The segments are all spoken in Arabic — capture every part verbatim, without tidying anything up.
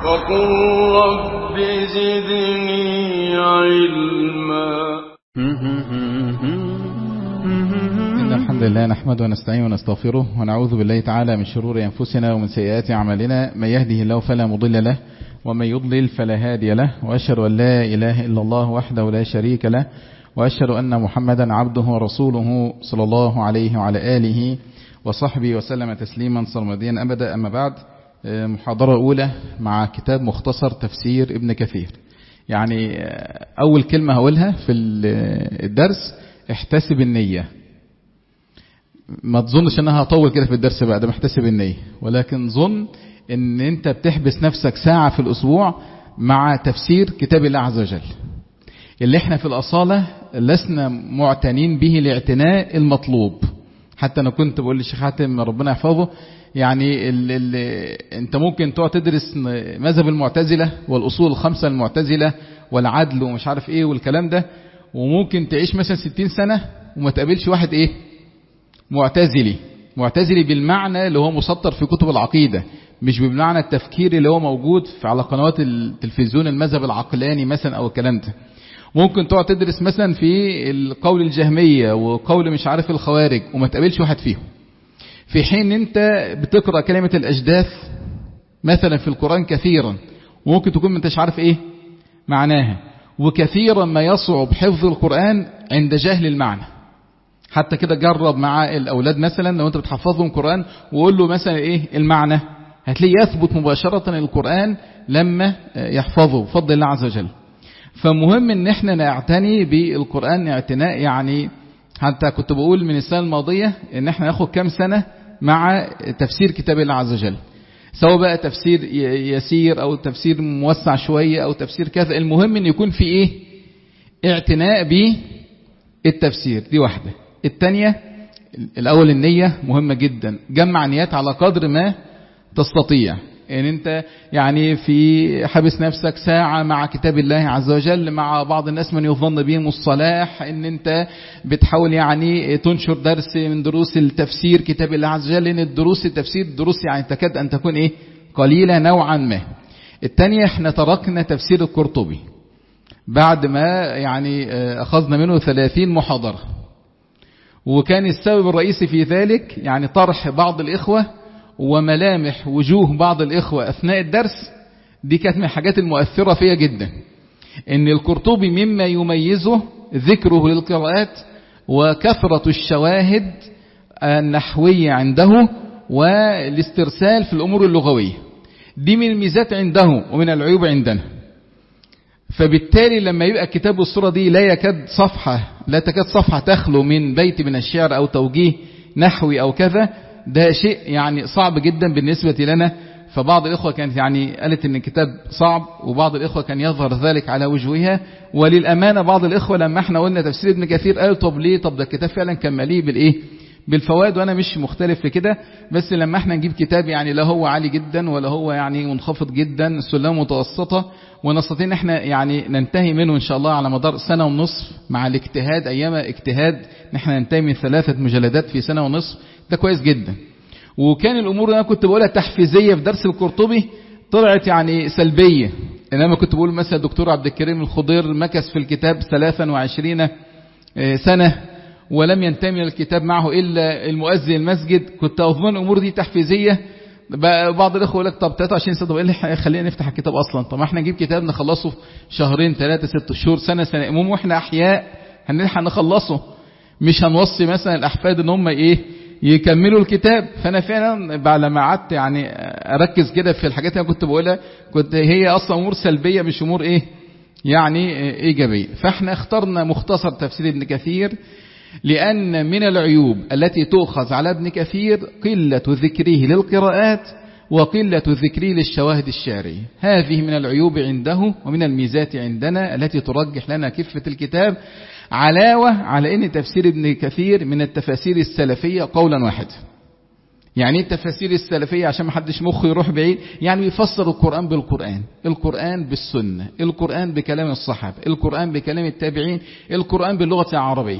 وقل رب زدني علما. إن الحمد لله نحمده ونستعينه ونستغفره ونعوذ بالله تعالى من شرور أنفسنا ومن سيئات أعمالنا. من يهده الله فلا مضل له ومن يضلل فلا هادي له، وأشهد أن لا إله إلا الله وحده لا شريك له، وأشهد أن محمدا عبده ورسوله صلى الله عليه وعلى آله وصحبه وسلم تسليما صرمديا أبدا. أما بعد، محاضرة أولى مع كتاب مختصر تفسير ابن كثير. يعني أول كلمة هقولها في الدرس: احتسب النية. ما تظنش أنها هطول كده في الدرس بقى، ده محتسب النية، ولكن ظن أن أنت بتحبس نفسك ساعة في الأسبوع مع تفسير كتاب الله عز وجل، اللي احنا في الأصالة لسنا معتنين به الاعتناء المطلوب. حتى أنا كنت بقول للشيخ حاتم ربنا يحفظه، يعني ال ال انت ممكن تقعد تدرس مذهب المعتزلة والأصول الخمسة المعتزلة والعدل ومش عارف ايه والكلام ده، وممكن تعيش مثلا ستين سنة وما تقابلش واحد ايه معتزلي معتزلي بالمعنى اللي هو مسطر في كتب العقيدة، مش بالمعنى التفكيري اللي هو موجود في على قنوات التلفزيون المذهب العقلاني مثلا او الكلام ده. ممكن تقعد تدرس مثلا في القول الجهمية وقول مش عارف الخوارج وما تقابلش واحد فيهم، في حين انت بتقرأ كلمة الأجداث مثلا في القرآن كثيرا وممكن تكون ما انتش عارف ايه معناها. وكثيرا ما يصعب حفظ القرآن عند جهل المعنى. حتى كده جرب مع الأولاد مثلا، لو انت بتحفظهم قرآن وقول له مثلا ايه المعنى، هتلاقيه يثبت مباشرة القرآن لما يحفظه بفضل الله عز وجل. فمهم ان احنا نعتني بالقرآن اعتناء، يعني حتى كنت بقول من السنة الماضية ان احنا ناخد كام سنة مع تفسير كتاب الله عز وجل، سواء بقى تفسير يسير او تفسير موسع شوية او تفسير كذا. المهم ان يكون في ايه اعتناء بالتفسير. دي واحدة. التانية، الاول النية مهمة جدا. جمع نيات على قدر ما تستطيع. ان انت يعني في حبس نفسك ساعة مع كتاب الله عز وجل، مع بعض الناس من يظن بهم الصلاح، ان انت بتحاول يعني تنشر درس من دروس التفسير كتاب الله عز وجل، لان الدروس التفسير دروس يعني تكاد ان تكون ايه قليلة نوعا ما. التانية، احنا تركنا تفسير القرطبي بعد ما يعني اخذنا منه ثلاثين محاضرة، وكان السبب الرئيسي في ذلك يعني طرح بعض الاخوة وملامح وجوه بعض الإخوة أثناء الدرس. دي كانت من الحاجات المؤثرة فيها جدا، إن القرطبي مما يميزه ذكره للقراءات وكثرة الشواهد النحوية عنده والاسترسال في الأمور اللغوية. دي من الميزات عنده ومن العيوب عندنا. فبالتالي لما يبقى كتاب الصورة دي لا يكاد صفحة لا تكاد صفحة تخلو من بيت من الشعر أو توجيه نحوي أو كذا، ده شيء يعني صعب جدا بالنسبة لنا. فبعض الإخوة كانت يعني قالت إن الكتاب صعب، وبعض الإخوة كان يظهر ذلك على وجوهها. وللأمانة بعض الإخوة لما احنا قلنا تفسير ابن كثير قالوا طب ليه؟ طب ده الكتاب فعلا كان مليء بالإيه بالفوائد، وأنا مش مختلف في كده. بس لما احنا نجيب كتاب يعني لا هو عالي جدا ولا هو يعني منخفض جدا، سلم متوسطة، ونستطيع ان احنا يعني ننتهي منه ان شاء الله على مدار سنة ونصف مع الاجتهاد، ايام اجتهاد ان احنا ننتهي من ثلاثة مجلدات في سنة ونصف، ده كويس جدا. وكان الامور اللي انا كنت بقولها تحفيزية في درس القرطبي طلعت يعني سلبية. انما كنت بقول مثلا الدكتور عبد الكريم الخضير مكث في الكتاب ثلاثا وعشرين سنة ولم ينتهي من الكتاب معه الا المؤذن المسجد، كنت اظن الامور دي تحفيزية. بعض الاخوه يقول لك طب ثلاثة وعشرين سنه، طب ايه اللي خلينا نفتح الكتاب اصلا؟ طب ما احنا نجيب كتاب نخلصه في شهرين ثلاثه ست شهور سنه سنه، المهم واحنا احياء هنلحق نخلصه، مش هنوصي مثلا الاحفاد ان هم ايه يكملوا الكتاب. فانا فعلا بعد ما قعدت يعني اركز كده في الحاجات اللي انا كنت بقولها، كنت هي اصلا امور سلبيه مش امور ايه يعني ايجابيه. فاحنا اخترنا مختصر تفسير ابن كثير، لأن من العيوب التي تؤخذ على ابن كثير قلة ذكره للقراءات وقلة ذكره للشواهد الشعرية. هذه من العيوب عنده ومن الميزات عندنا التي ترجح لنا كفة الكتاب، علاوة على أن تفسير ابن كثير من التفاسير السلفية قولا واحد. يعني التفاسير السلفية عشان ما حدش مخه يروح بعيد، يعني بيفسر القرآن بالقرآن، القرآن بالسنة، القرآن بكلام الصحابة، القرآن بكلام التابعين، القرآن باللغة العربية.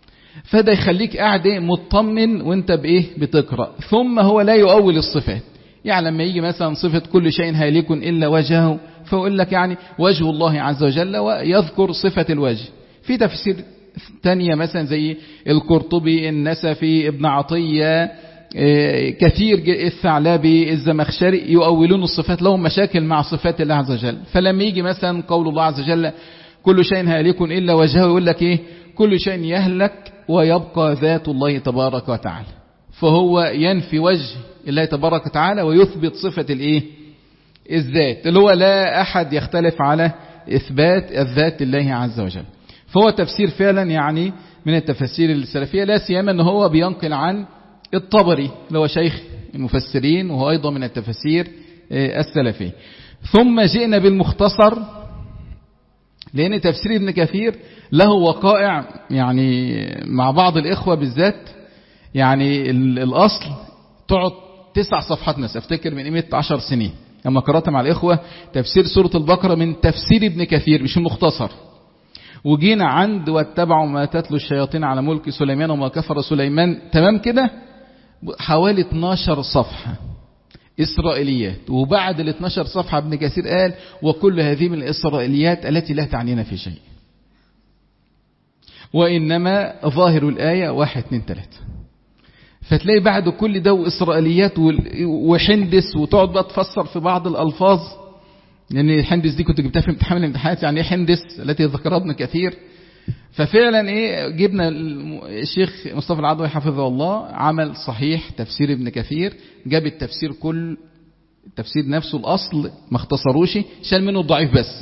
فده يخليك قاعد مطمن وانت بايه بتقرأ. ثم هو لا يؤول الصفات، يعني لما يجي مثلا صفة كل شيء هالك إلا وجهه، فيقول لك يعني وجه الله عز وجل ويذكر صفة الوجه. في تفسير تانية مثلا زي القرطبي، النسفي، ابن عطية، كثير، الثعلبي، الزمخشري، يؤولون الصفات، لهم مشاكل مع صفات الله عز وجل. فلما يجي مثلا قول الله عز وجل كل شيء هالك إلا وجهه، يقول لك إيه؟ كل شيء يهلك ويبقى ذات الله تبارك وتعالى. فهو ينفي وجه الله تبارك وتعالى ويثبت صفة الإيه؟ الذات، اللي هو لا أحد يختلف على إثبات الذات لله عز وجل. فهو تفسير فعلا يعني من التفاسير السلفية، لا سيما أنه هو بينقل عن الطبري اللي هو شيخ المفسرين، وهو أيضا من التفاسير السلفية. ثم جئنا بالمختصر، لأن تفسير ابن كثير له وقائع يعني مع بعض الإخوة بالذات. يعني الأصل تقعد تسع صفحات، ناس افتكر من قيمة عشر سنين لما قرأت مع الإخوة تفسير سورة البقرة من تفسير ابن كثير مش المختصر، وجينا عند واتبعوا ما تتلو الشياطين على ملك سليمان وما كفر سليمان، تمام كده، حوالي اتناشر صفحة إسرائيليات. وبعد ال اتناشر صفحة ابن كثير قال وكل هذه من الإسرائيليات التي لا تعنينا في شيء، وإنما ظاهر الآية واحد اتنين تلاتة. فتلاقي بعد كل ده وإسرائيليات وحندس، وتقعد بقى تفسر في بعض الألفاظ، لأن يعني الحندس دي كنت جبتها في امتحان الامتحانات، يعني ايه حندس التي ذكرها ابن كثير. ففعلا ايه، جبنا الشيخ مصطفى العدوي حفظه الله عمل صحيح تفسير ابن كثير، جاب التفسير كل التفسير نفسه الأصل ما اختصروش، شال منه الضعيف بس،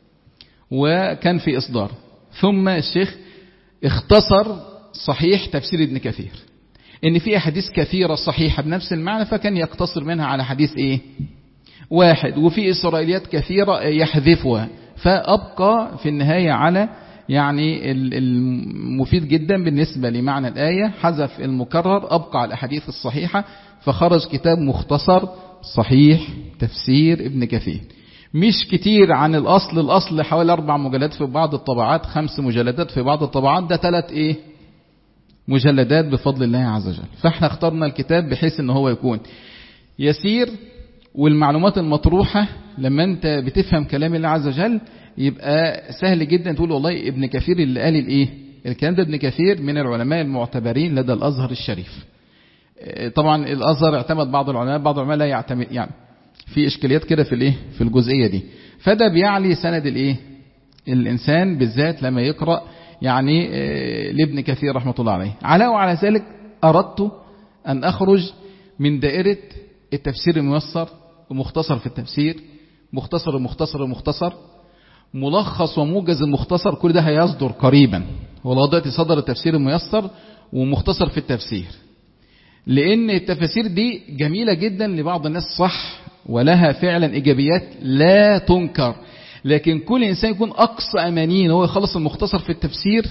وكان في إصدار. ثم الشيخ اختصر صحيح تفسير ابن كثير، ان في احاديث كثيرة صحيحة بنفس المعنى، فكان يقتصر منها على حديث ايه واحد، وفي إسرائيليات كثيرة يحذفها، فأبقى في النهاية على يعني المفيد جدا بالنسبة لمعنى الآية، حذف المكرر، أبقى على الأحاديث الصحيحة، فخرج كتاب مختصر صحيح تفسير ابن كثير. مش كتير عن الأصل، الأصل حوالي أربع مجلدات في بعض الطبعات، خمس مجلدات في بعض الطبعات، ده ثلاث إيه مجلدات بفضل الله عز وجل. فاحنا اخترنا الكتاب بحيث ان هو يكون يسير، والمعلومات المطروحة لما انت بتفهم كلام الله عز وجل يبقى سهل جدا تقول والله ابن كثير اللي قال الايه الكلام ده. ابن كثير من العلماء المعتبرين لدى الازهر الشريف. طبعا الازهر اعتمد بعض العلماء، بعض العلماء لا يعتمد، يعني في اشكاليات كده في الايه في الجزئية دي. فده بيعلي سند الايه الانسان بالذات لما يقرأ يعني لابن كثير رحمة الله عليه. على وعلى ذلك أردت أن أخرج من دائرة التفسير الميسر ومختصر في التفسير، مختصر ومختصر ومختصر، ملخص وموجز المختصر، كل ده هيصدر قريبا. والله دلوقتي صدر التفسير الميسر ومختصر في التفسير، لأن التفاسير دي جميلة جدا لبعض الناس صح، ولها فعلا إيجابيات لا تنكر، لكن كل إنسان يكون أقصى أمانين هو يخلص المختصر في التفسير،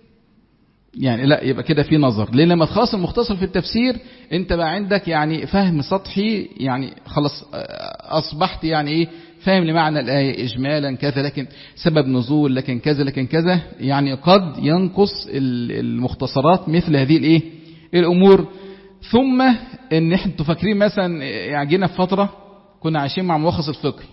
يعني لا يبقى كده في نظر. لأن لما تخلص المختصر في التفسير انت بقى عندك يعني فهم سطحي، يعني خلاص أصبحت يعني إيه فاهم لمعنى الآية إجمالا كذا، لكن سبب نزول، لكن كذا لكن كذا. يعني قد ينقص المختصرات مثل هذه الإيه الأمور. ثم ان احنا فاكرين مثلا يعني جينا في فترة كنا عايشين مع ملخص الفقهي،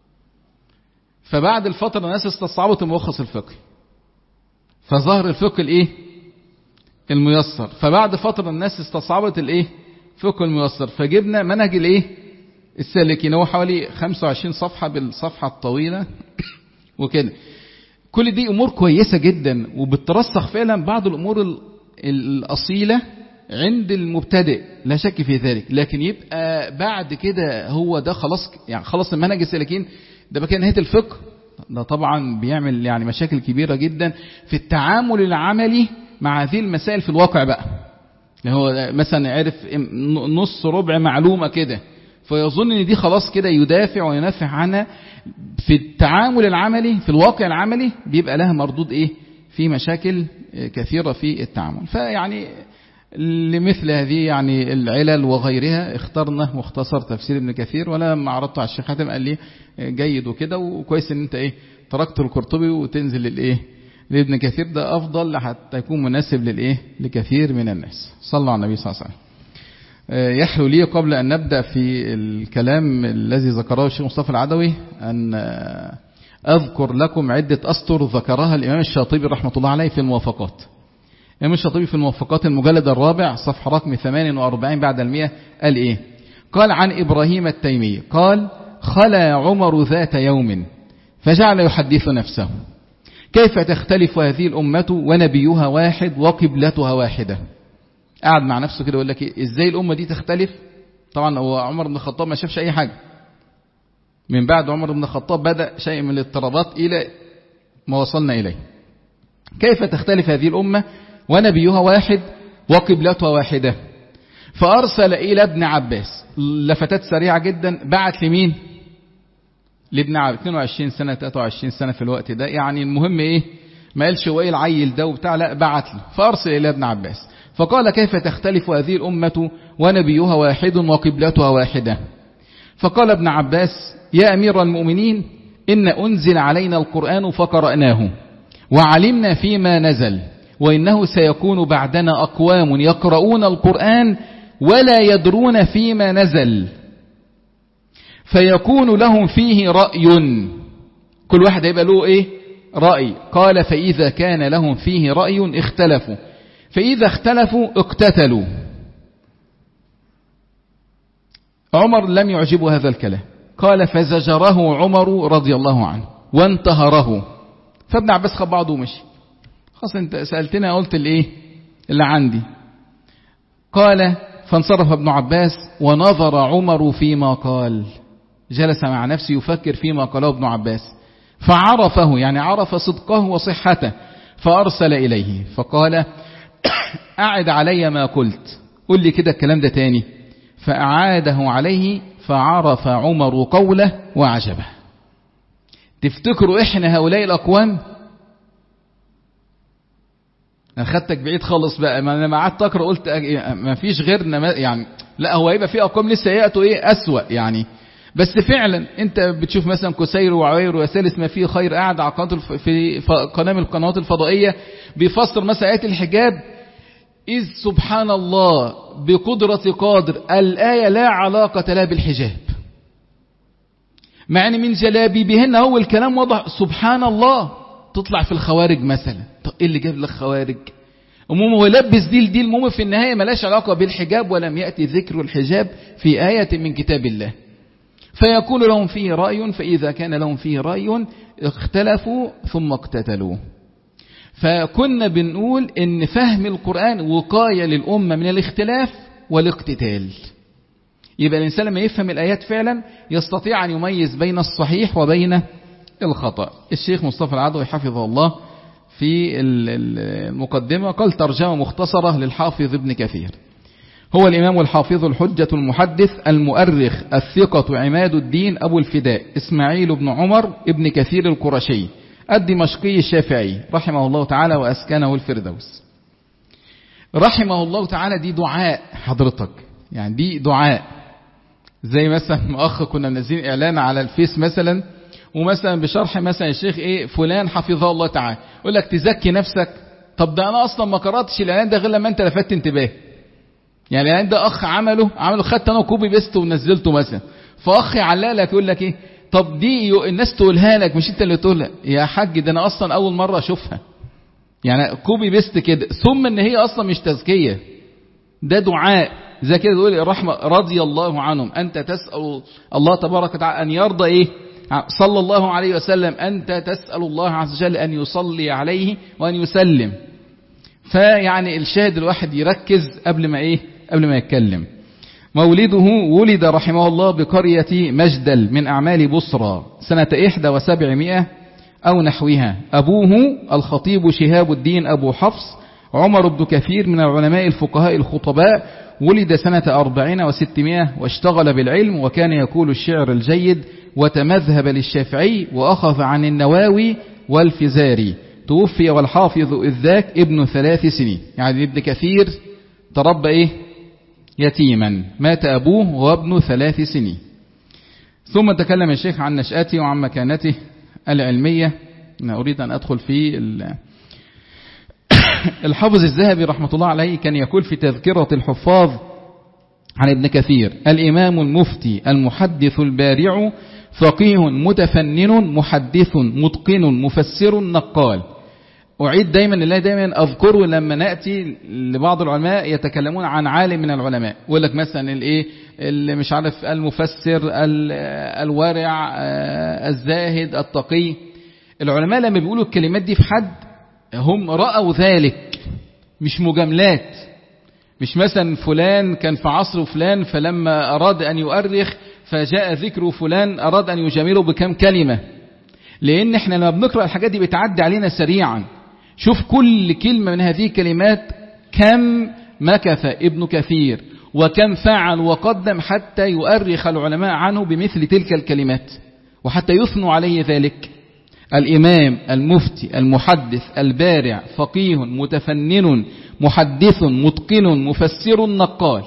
فبعد الفترة الناس استصعبت الملخص الفقهي، فظهر الفقه الايه الميسر، فبعد فترة الناس استصعبت الايه فقه الميسر، فجبنا منهج الايه السالكين، هو حوالي خمسة وعشرين صفحة بالصفحة الطويلة وكده. كل دي امور كويسة جدا وبترسخ فعلا بعض الامور الاصيلة عند المبتدئ، لا شك في ذلك. لكن يبقى بعد كده هو ده خلاص، يعني خلاص المنهج السالكين ده بقى نهاية الفقه، ده طبعا بيعمل يعني مشاكل كبيرة جدا في التعامل العملي مع هذه المسائل في الواقع بقى. يعني هو مثلا عرف نص ربع معلومة كده، فيظن ان دي خلاص كده يدافع وينافع عنها. في التعامل العملي في الواقع العملي بيبقى لها مردود ايه في مشاكل كثيرة في التعامل. فيعني لمثل هذه يعني العلل وغيرها اخترنا مختصر تفسير ابن كثير. ولا لما عرضته على الشيخ حاتم قال لي جيد وكده، وكويس ان انت ايه تركت القرطبي وتنزل للايه لابن كثير، ده افضل حتى يكون مناسب للايه لكثير من الناس. صلوا على النبي صلى الله عليه وسلم. يحلو لي قبل أن نبدأ في الكلام الذي ذكره الشيخ مصطفى العدوي أن أذكر لكم عدة أسطر ذكرها الإمام الشاطبي رحمة الله عليه في الموافقات. الإمام الشاطبي في الموافقات المجلد الرابع صفحة رقم ثمانية وأربعين بعد المئة قال إيه؟ قال عن إبراهيم التيمي قال خلا عمر ذات يوم فجعل يحدث نفسه كيف تختلف هذه الأمة ونبيها واحد وقبلتها واحدة. قاعد مع نفسه كده يقول لك إيه؟ إزاي الأمة دي تختلف؟ طبعا هو عمر بن الخطاب ما شافش أي حاجة. من بعد عمر بن الخطاب بدأ شيء من الاضطرابات إلى ما وصلنا إليه. كيف تختلف هذه الأمة ونبيها واحد وقبلتها واحدة. فأرسل إلى ابن عباس لفتات سريعة جدا. بعت لمين؟ لابن عباس اثنين وعشرين سنة ثلاثة وعشرين سنة في الوقت ده. يعني المهم إيه؟ ما قالش هو إيه العيل ده وبتاع، لا بعت له. فأرسل إلى ابن عباس فقال كيف تختلف هذه الأمة ونبيها واحد وقبلتها واحدة. فقال ابن عباس يا أمير المؤمنين إن أنزل علينا القرآن فقرأناه وعلمنا فيما نزل وإنه سيكون بعدنا أقوام يقرؤون القرآن ولا يدرون فيما نزل فيكون لهم فيه رأي. كل واحد يبقى له إيه؟ رأي. قال فإذا كان لهم فيه رأي اختلفوا فإذا اختلفوا اقتتلوا. عمر لم يعجبه هذا الكلام. قال فزجره عمر رضي الله عنه وانتهره. فابن عباس خد بعضه ومشي. خلاص انت سألتنا قلت الايه اللي عندي. قال فانصرف ابن عباس ونظر عمر فيما قال. جلس مع نفسه يفكر فيما قاله ابن عباس فعرفه، يعني عرف صدقه وصحته. فأرسل إليه فقال أعد علي ما قلت، قل لي كده الكلام ده تاني. فأعاده عليه فعرف عمر قوله وعجبه. تفتكروا إحنا هؤلاء الأقوام؟ أنا خدتك بعيد خالص بقى. ما أنا ما قعدت أقرأ قلت ما فيش غيرنا يعني. لا هو يبقى في أقوام لسه يأتوا إيه أسوأ يعني. بس فعلا أنت بتشوف مثلا كسير وعوير وسالس ما فيه خير قاعد على قناة في قناة من القنوات الفضائية بيفسر مثلا آيات الحجاب. إذ سبحان الله بقدرة قادر الآية لا علاقة لها بالحجاب، مع أن من جلابيبهن هو الكلام وضح. سبحان الله تطلع في الخوارج مثلا. طب إيه اللي جاب لك خوارج؟ المهم هو لبس دي لدي. المهم في النهاية ملاش علاقة بالحجاب ولم يأتي ذكر الحجاب في آية من كتاب الله. فيكون لهم فيه رأي فإذا كان لهم فيه رأي اختلفوا ثم اقتتلوا. فكنا بنقول ان فهم القرآن وقاية للأمة من الاختلاف والاقتتال. يبقى الإنسان لما يفهم الآيات فعلا يستطيع أن يميز بين الصحيح وبين الخطأ. الشيخ مصطفى العدوي حفظه الله في المقدمة قال ترجمة مختصرة للحافظ ابن كثير. هو الإمام الحافظ الحجة المحدث المؤرخ الثقة عماد الدين أبو الفداء إسماعيل بن عمر ابن كثير القرشي الدمشقي الشافعي رحمه الله تعالى وأسكنه الفردوس. رحمه الله تعالى دي دعاء حضرتك، يعني دي دعاء. زي مثلا أخ كنا منزلين إعلان على الفيس مثلا ومثلا بشرح مثلا الشيخ إيه فلان حفظه الله تعالى يقول لك تزكي نفسك. طب ده أنا أصلا ما قرأتش الإعلان ده غير لما أنت لفت انتباه. يعني الإعلان ده أخ عمله عمله خدت أنا كوبي بيست ونزلته مثلا. فأخ علالك يقول لك إيه طب دي الناس تقولها لك مش انت اللي تقولها. يا حاج ده انا اصلا اول مرة اشوفها. يعني كوبي بيست كده. ثم ان هي اصلا مش تزكية، ده دعاء. زي كده تقول الرحمة رضي الله عنهم. انت تسأل الله تبارك وتعالى ان يرضى ايه صلى الله عليه وسلم. انت تسأل الله عز وجل ان يصلي عليه وان يسلم. فيعني الشاهد الواحد يركز قبل ما ايه قبل ما يتكلم. مولده ولد رحمه الله بقرية مجدل من أعمال بصرى سنة إحدى وسبعمائة أو نحوها. أبوه الخطيب شهاب الدين أبو حفص عمر بن كثير من العلماء الفقهاء الخطباء. ولد سنة أربعين وستمائة واشتغل بالعلم وكان يقول الشعر الجيد وتمذهب للشافعي وأخذ عن النواوي والفزاري. توفي والحافظ إذ ذاك ابن ثلاث سنين. يعني ابن كثير تربى إيه يتيما، مات أبوه وابن ثلاث سنين. ثم تكلم الشيخ عن نشأته وعن مكانته العلمية. أنا أريد أن أدخل في الحافظ الذهبي رحمة الله عليه كان يقول في تذكرة الحفاظ عن ابن كثير: الإمام المفتي المحدث البارع فقيه متفنن محدث متقن مفسر نقال. أعيد دايما الله دايما أذكره لما نأتي لبعض العلماء يتكلمون عن عالم من العلماء، يقول لك مثلا الإيه اللي مش عارف المفسر الورع الزاهد التقي. العلماء لما بيقولوا الكلمات دي في حد هم رأوا ذلك، مش مجاملات. مش مثلا فلان كان في عصر فلان فلما أراد أن يؤرخ فجاء ذكر فلان أراد أن يجامله بكم كلمة، لأن احنا لما بنقرأ الحاجات دي بتعدي علينا سريعا. شوف كل كلمة من هذه الكلمات كم مكث ابن كثير وكم فعل وقدم حتى يؤرخ العلماء عنه بمثل تلك الكلمات وحتى يثنوا عليه ذلك. الإمام المفتي المحدث البارع فقيه متفنن محدث متقن مفسر نقال.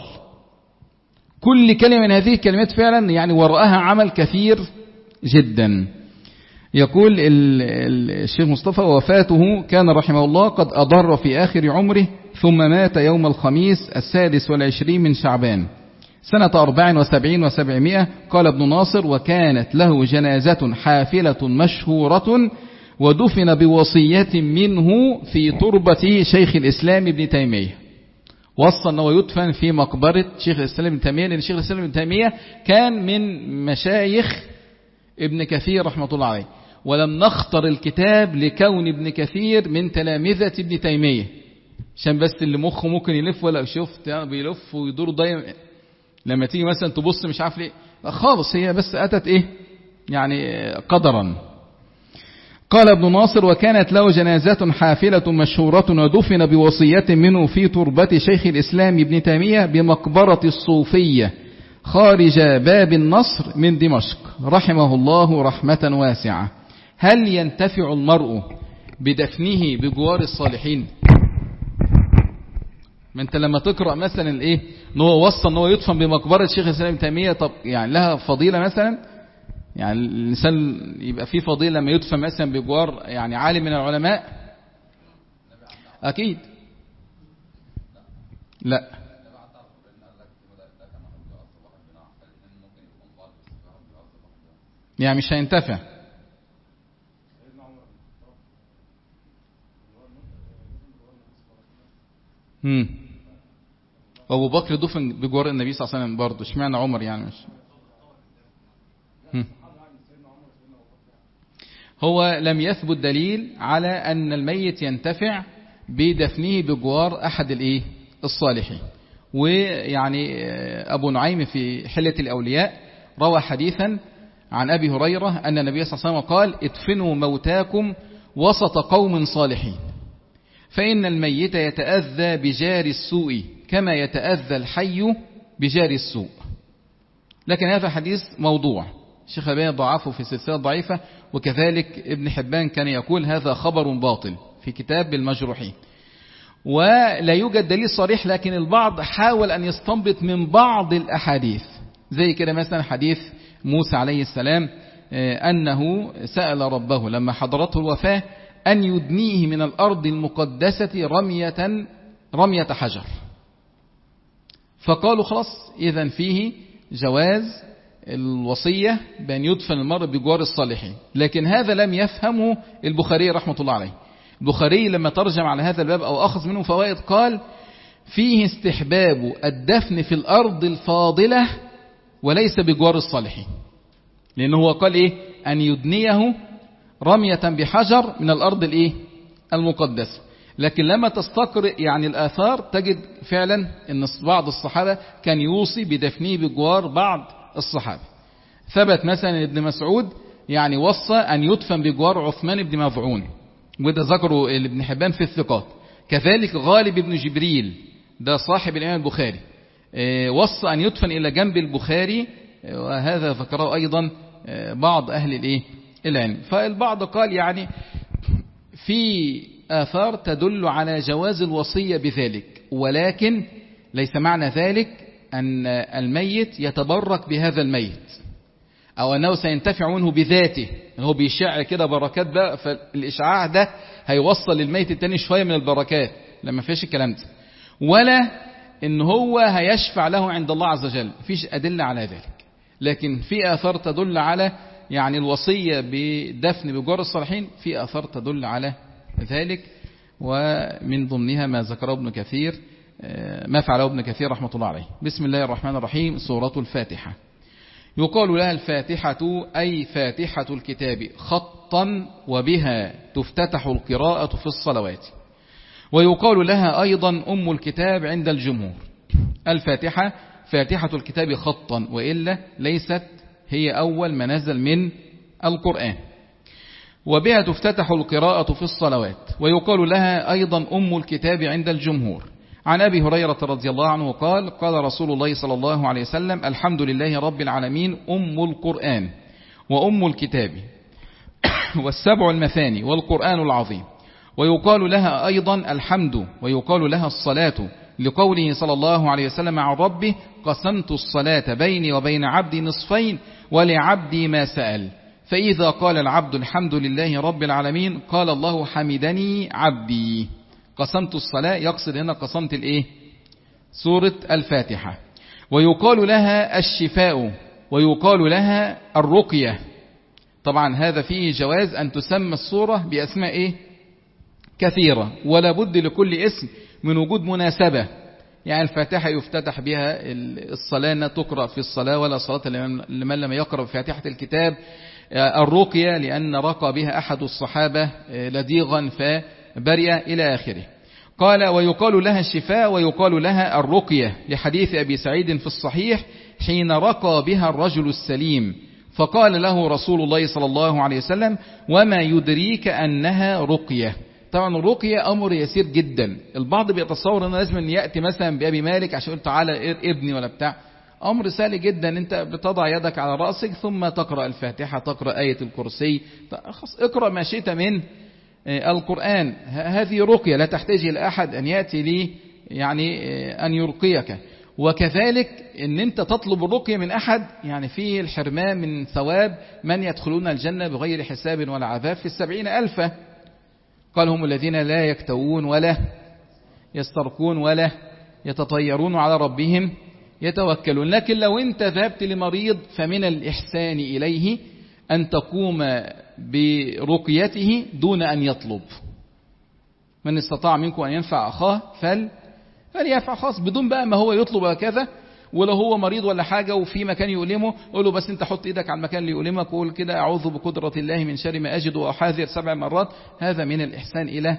كل كلمة من هذه الكلمات فعلا يعني وراءها عمل كثير جدا. يقول الشيخ مصطفى: وفاته كان رحمه الله قد أضر في آخر عمره، ثم مات يوم الخميس السادس والعشرين من شعبان سنة أربع وسبعين وسبعمائة. قال ابن ناصر: وكانت له جنازة حافلة مشهورة ودفن بوصية منه في تربة شيخ الإسلام ابن تيمية. وصى أنه يدفن في مقبرة شيخ الإسلام ابن تيمية، لأن شيخ الإسلام ابن تيمية كان من مشايخ ابن كثير رحمة الله عليه. ولم نختر الكتاب لكون ابن كثير من تلامذة ابن تيمية، عشان بس اللي مخه ممكن يلف ولا شفت بيلف ويدور دايما لما تيجي مثلا تبص مش عارف ليه خالص، هي بس أتت إيه يعني قدرا. قال ابن ناصر: وكانت له جنازة حافلة مشهورة ودفن بوصية منه في تربة شيخ الإسلام ابن تيمية بمقبرة الصوفية خارج باب النصر من دمشق رحمه الله رحمة واسعة. هل ينتفع المرء بدفنه بجوار الصالحين؟ ما انت لما تقرأ مثلا الايه ان هو وصى ان هو يدفن بمقبرة شيخ الإسلام ابن تيمية، طب يعني لها فضيلة مثلا؟ يعني الإنسان يبقى فيه فضيلة لما يدفن مثلا بجوار يعني عالم من العلماء؟ أكيد لا. يعني مش هينتفع. هم. أبو بكر دفن بجوار النبي صلى الله عليه وسلم برضه، اشمعنى عمر يعني؟ مش هم. هو لم يثبت دليل على أن الميت ينتفع بدفنه بجوار أحد الإيه الصالحين. ويعني أبو نعيم في حلة الأولياء روى حديثا عن أبي هريرة أن النبي صلى الله عليه وسلم قال: ادفنوا موتاكم وسط قوم صالحين، فإن الميت يتأذى بجار السوء كما يتأذى الحي بجار السوء. لكن هذا حديث موضوع، الشيخ الألباني ضعفه في سلسلة ضعيفة، وكذلك ابن حبان كان يقول هذا خبر باطل في كتاب المجروحين. ولا يوجد دليل صريح، لكن البعض حاول أن يستنبط من بعض الأحاديث، زي كده مثلا حديث موسى عليه السلام أنه سأل ربه لما حضرته الوفاة أن يدنيه من الأرض المقدسة رمية رمية حجر، فقالوا خلاص إذن فيه جواز الوصية بأن يدفن المرء بجوار الصالحين. لكن هذا لم يفهمه البخاري رحمة الله عليه. البخاري لما ترجم على هذا الباب أو أخذ منه فوائد قال: فيه استحباب الدفن في الأرض الفاضلة وليس بجوار الصالحين، لأنه هو قال إيه أن يدنيه رمية بحجر من الأرض الإيه المقدسة. لكن لما تستقر يعني الآثار تجد فعلا أن بعض الصحابة كان يوصي بدفنه بجوار بعض الصحابة. ثبت مثلا ابن مسعود يعني وصى أن يدفن بجوار عثمان بن مظعون، وده ذكره ابن حبان في الثقات. كذلك غالب بن جبريل ده صاحب الإمام البخاري وصى أن يدفن إلى جنب البخاري، وهذا ذكره أيضا بعض أهل الإيه العلم. فالبعض قال يعني في آثار تدل على جواز الوصية بذلك، ولكن ليس معنى ذلك أن الميت يتبرك بهذا الميت أو أنه سينتفع منه بذاته، هو بيشع كده بركات بقى، فالإشعاع ده هيوصل للميت التاني شوية من البركات، لما فيش الكلام ده. ولا إن هو هيشفع له عند الله عز وجل، مفيش أدلة على ذلك، لكن في آثار تدل على يعني الوصية بدفن بجوار الصالحين، في آثار تدل على ذلك، ومن ضمنها ما ذكره ابن كثير، ما فعله ابن كثير رحمة الله عليه. بسم الله الرحمن الرحيم. سورة الفاتحة يقال لها الفاتحة أي فاتحة الكتاب خطا، وبها تفتتح القراءة في الصلوات، ويقال لها أيضا أم الكتاب عند الجمهور. الفاتحة فاتحة الكتاب خطا، وإلا ليست هي أول ما نزل من القرآن، وبها تفتتح القراءة في الصلوات، ويقال لها أيضا أم الكتاب عند الجمهور. عن أبي هريرة رضي الله عنه قال قال رسول الله صلى الله عليه وسلم الحمد لله رب العالمين أم القرآن وأم الكتاب والسبع المثاني والقرآن العظيم. ويقال لها أيضا الحمد، ويقال لها الصلاة، لقوله صلى الله عليه وسلم عن ربه قسمت الصلاة بيني وبين عبدي نصفين ولعبدي ما سأل، فإذا قال العبد الحمد لله رب العالمين قال الله حمدني عبدي. قسمت الصلاة يقصد هنا قسمت الايه؟ سورة الفاتحة. ويقال لها الشفاء، ويقال لها الرقية. طبعا هذا فيه جواز أن تسمى السورة بأسماء إيه؟ كثيرة، ولا بد لكل اسم من وجود مناسبة. يعني الفاتحة يفتتح بها الصلاة، تقرأ في الصلاة، ولا صلاة لمن لم يقرأ فاتحة الكتاب. الرقية لأن رقى بها أحد الصحابة لديغا فبرئ إلى آخره. قال ويقال لها الشفاء، ويقال لها الرقية لحديث أبي سعيد في الصحيح حين رقى بها الرجل السليم، فقال له رسول الله صلى الله عليه وسلم وما يدريك أنها رقية. طبعا الرقية أمر يسير جدا، البعض بيتصور أنه لازم يأتي مثلا بأبي مالك عشان يقول تعالى ابني ولا بتاع. أمر سهل جدا، أنت بتضع يدك على رأسك ثم تقرأ الفاتحة، تقرأ آية الكرسي، اقرأ ما شئت من القرآن. هذه رقية لا تحتاج إلى أحد أن يأتي لي يعني أن يرقيك. وكذلك أن أنت تطلب الرقية من أحد يعني فيه الحرمان من ثواب من يدخلون الجنة بغير حساب ولا عذاب في السبعين ألفة. قال هم الذين لا يكتوون ولا يسترقون ولا يتطيرون على ربهم يتوكلون. لكن لو أنت ذهبت لمريض فمن الإحسان إليه أن تقوم برقيته دون أن يطلب. من استطاع منكم أن ينفع أخاه فل فلينفع خاص، بدون بقى ما هو يطلب هكذا. ولو هو مريض ولا حاجة وفي مكان يؤلمه قول له بس انت حط ايدك على المكان اللي يؤلمك وقول كده اعوذ بقدرة الله من شر ما اجد واحاذر سبع مرات. هذا من الإحسان إلى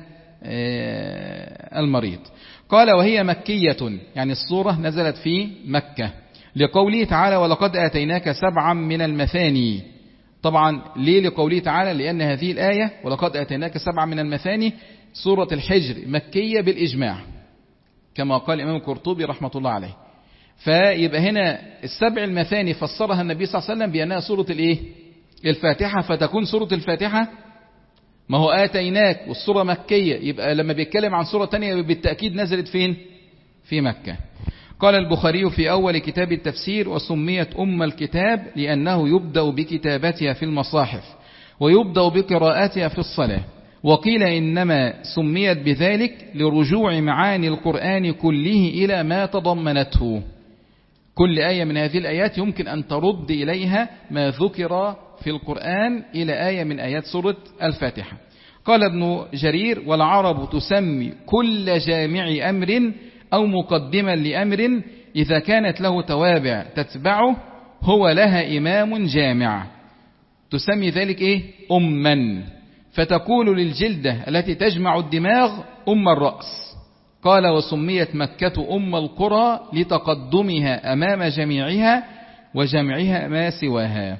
المريض. قال وهي مكية، يعني السورة نزلت في مكة، لقوله تعالى ولقد آتيناك سبعا من المثاني. طبعا ليه لقوله تعالى؟ لأن هذه الآية ولقد آتيناك سبعا من المثاني سورة الحجر مكية بالإجماع كما قال الإمام القرطبي رحمة الله عليه. فيبقى هنا السبع المثاني فسرها النبي صلى الله عليه وسلم بأنها سورة الإيه؟ الفاتحة، فتكون سورة الفاتحة ما هو آتيناك والسورة مكية، يبقى لما بيتكلم عن سورة تانية بالتأكيد نزلت فين؟ في مكة. قال البخاري في أول كتاب التفسير وسميت أم الكتاب لأنه يبدأ بكتابتها في المصاحف ويبدأ بقراءتها في الصلاة. وقيل إنما سميت بذلك لرجوع معاني القرآن كله إلى ما تضمنته. كل آية من هذه الآيات يمكن أن ترد إليها ما ذكر في القرآن إلى آية من آيات سورة الفاتحة. قال ابن جرير والعرب تسمي كل جامع أمر أو مقدما لأمر إذا كانت له توابع تتبعه هو لها إمام جامع، تسمي ذلك إيه؟ أما، فتقول للجلدة التي تجمع الدماغ أم الرأس. قال وسميت مكة أم القرى لتقدمها أمام جميعها وجمعها ما سواها.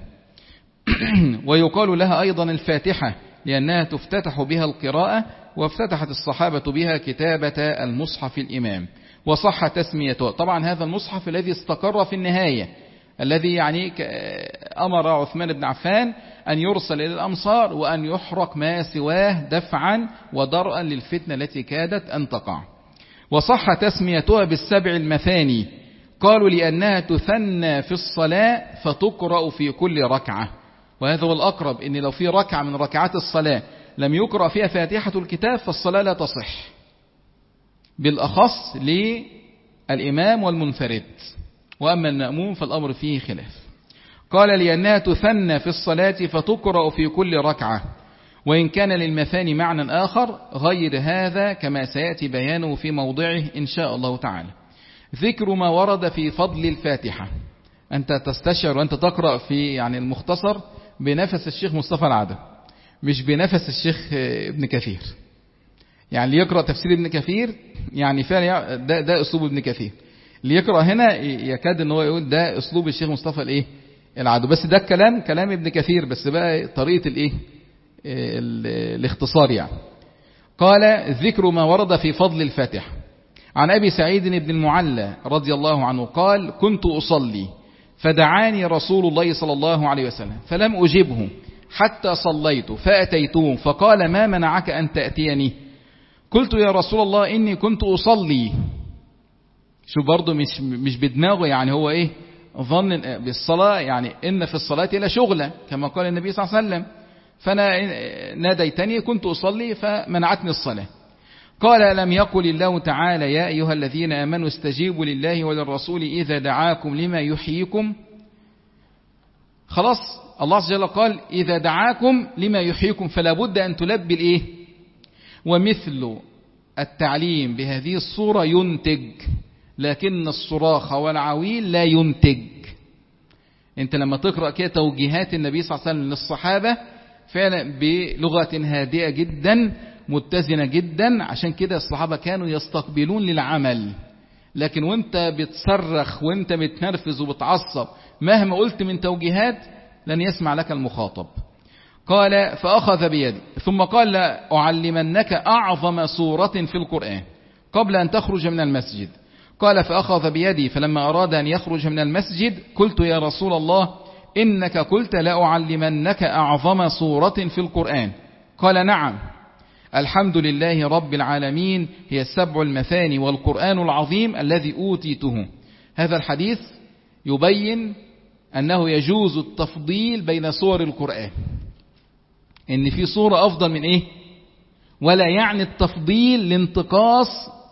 ويقال لها أيضا الفاتحة لأنها تفتتح بها القراءة، وافتتحت الصحابة بها كتابة المصحف الإمام، وصح تسميته. طبعا هذا المصحف الذي استقر في النهاية، الذي يعني أمر عثمان بن عفان أن يرسل إلى الأمصار وأن يحرق ما سواه دفعا ودرءا للفتنة التي كادت أن تقع. وصح تسميتها بالسبع المثاني، قالوا لأنها تثنى في الصلاة فتقرأ في كل ركعة. وهذا هو الأقرب، إن لو في ركعة من ركعات الصلاة لم يقرأ فيها فاتحة الكتاب فالصلاة لا تصح، بالأخص الإمام والمنفرد، وأما المأموم فالأمر فيه خلاف. قال لأنها تثنى في الصلاة فتقرأ في كل ركعة، وإن كان للمثاني معنى آخر غير هذا كما سيأتي بيانه في موضعه إن شاء الله تعالى. ذكر ما ورد في فضل الفاتحة. أنت تستشعر وأنت تقرأ في يعني المختصر بنفس الشيخ مصطفى العدم، مش بنفس الشيخ ابن كثير. يعني اللي يقرأ تفسير ابن كثير يعني فعلا ده, ده أسلوب ابن كثير، اللي يقرأ هنا يكاد ان هو يقول ده أسلوب الشيخ مصطفى الايه العدو، بس ده الكلام كلام ابن كثير، بس بقى طريقة الايه الاختصار يعني. قال ذكر ما ورد في فضل الفاتحة. عن أبي سعيد بن المعلى رضي الله عنه قال كنت أصلي فدعاني رسول الله صلى الله عليه وسلم فلم أجبه حتى صليت فأتيته فقال ما منعك أن تأتيني؟ قلت يا رسول الله إني كنت أصلي. شو برضه مش مش بدماغه يعني، هو إيه ظن بالصلاة يعني إن في الصلاة لا شغلة كما قال النبي صلى الله عليه وسلم، فأنا ناديتني كنت أصلي فمنعتني الصلاة. قال لم يقل الله تعالى يا أيها الذين آمنوا استجيبوا لله وللرسول إذا دعاكم لما يحييكم؟ خلاص الله عز وجل قال إذا دعاكم لما يحييكم، فلا بد أن تلبي الإيه. ومثل التعليم بهذه الصورة ينتج، لكن الصراخ والعويل لا ينتج. انت لما تقرأ كده توجيهات النبي صلى الله عليه وسلم للصحابة فعلا بلغة هادئة جدا متزنة جدا، عشان كده الصحابة كانوا يستقبلون للعمل. لكن وانت بتصرخ وانت بتنرفز وبتعصب مهما قلت من توجيهات لن يسمع لك المخاطب. قال فأخذ بيدي ثم قال لا أعلمنك أعظم سورة في القرآن قبل أن تخرج من المسجد. قال فأخذ بيدي فلما أراد أن يخرج من المسجد قلت يا رسول الله إنك قلت لا أعلمنك أعظم سورة في القرآن. قال نعم الحمد لله رب العالمين هي السبع المثاني والقرآن العظيم الذي أوتيته. هذا الحديث يبين أنه يجوز التفضيل بين سور القرآن، إن في صورة أفضل من إيه، ولا يعني التفضيل لانتقاص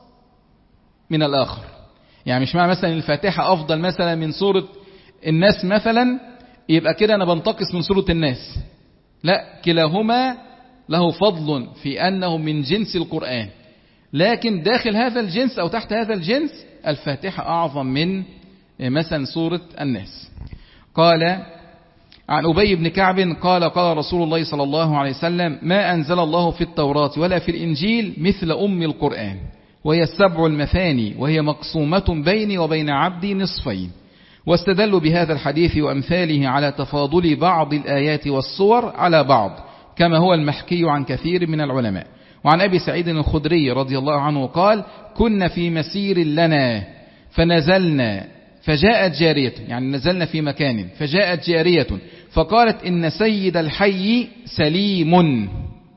من الآخر. يعني مش معنى مثلا الفاتحة أفضل مثلا من سورة الناس مثلا يبقى كده أنا بنتقص من سورة الناس، لا، كلاهما له فضل في أنه من جنس القرآن، لكن داخل هذا الجنس أو تحت هذا الجنس الفاتحة أعظم من مثلا سورة الناس. قال عن أبي بن كعب قال قال رسول الله صلى الله عليه وسلم ما أنزل الله في التوراة ولا في الإنجيل مثل أم القرآن وهي السبع المثاني وهي مقسومة بيني وبين عبدي نصفين. واستدلوا بهذا الحديث وأمثاله على تفاضل بعض الآيات والصور على بعض كما هو المحكي عن كثير من العلماء. وعن أبي سعيد الخدري رضي الله عنه قال كنا في مسير لنا فنزلنا فجاءت جارية، يعني نزلنا في مكان فجاءت جارية فقالت إن سيد الحي سليم.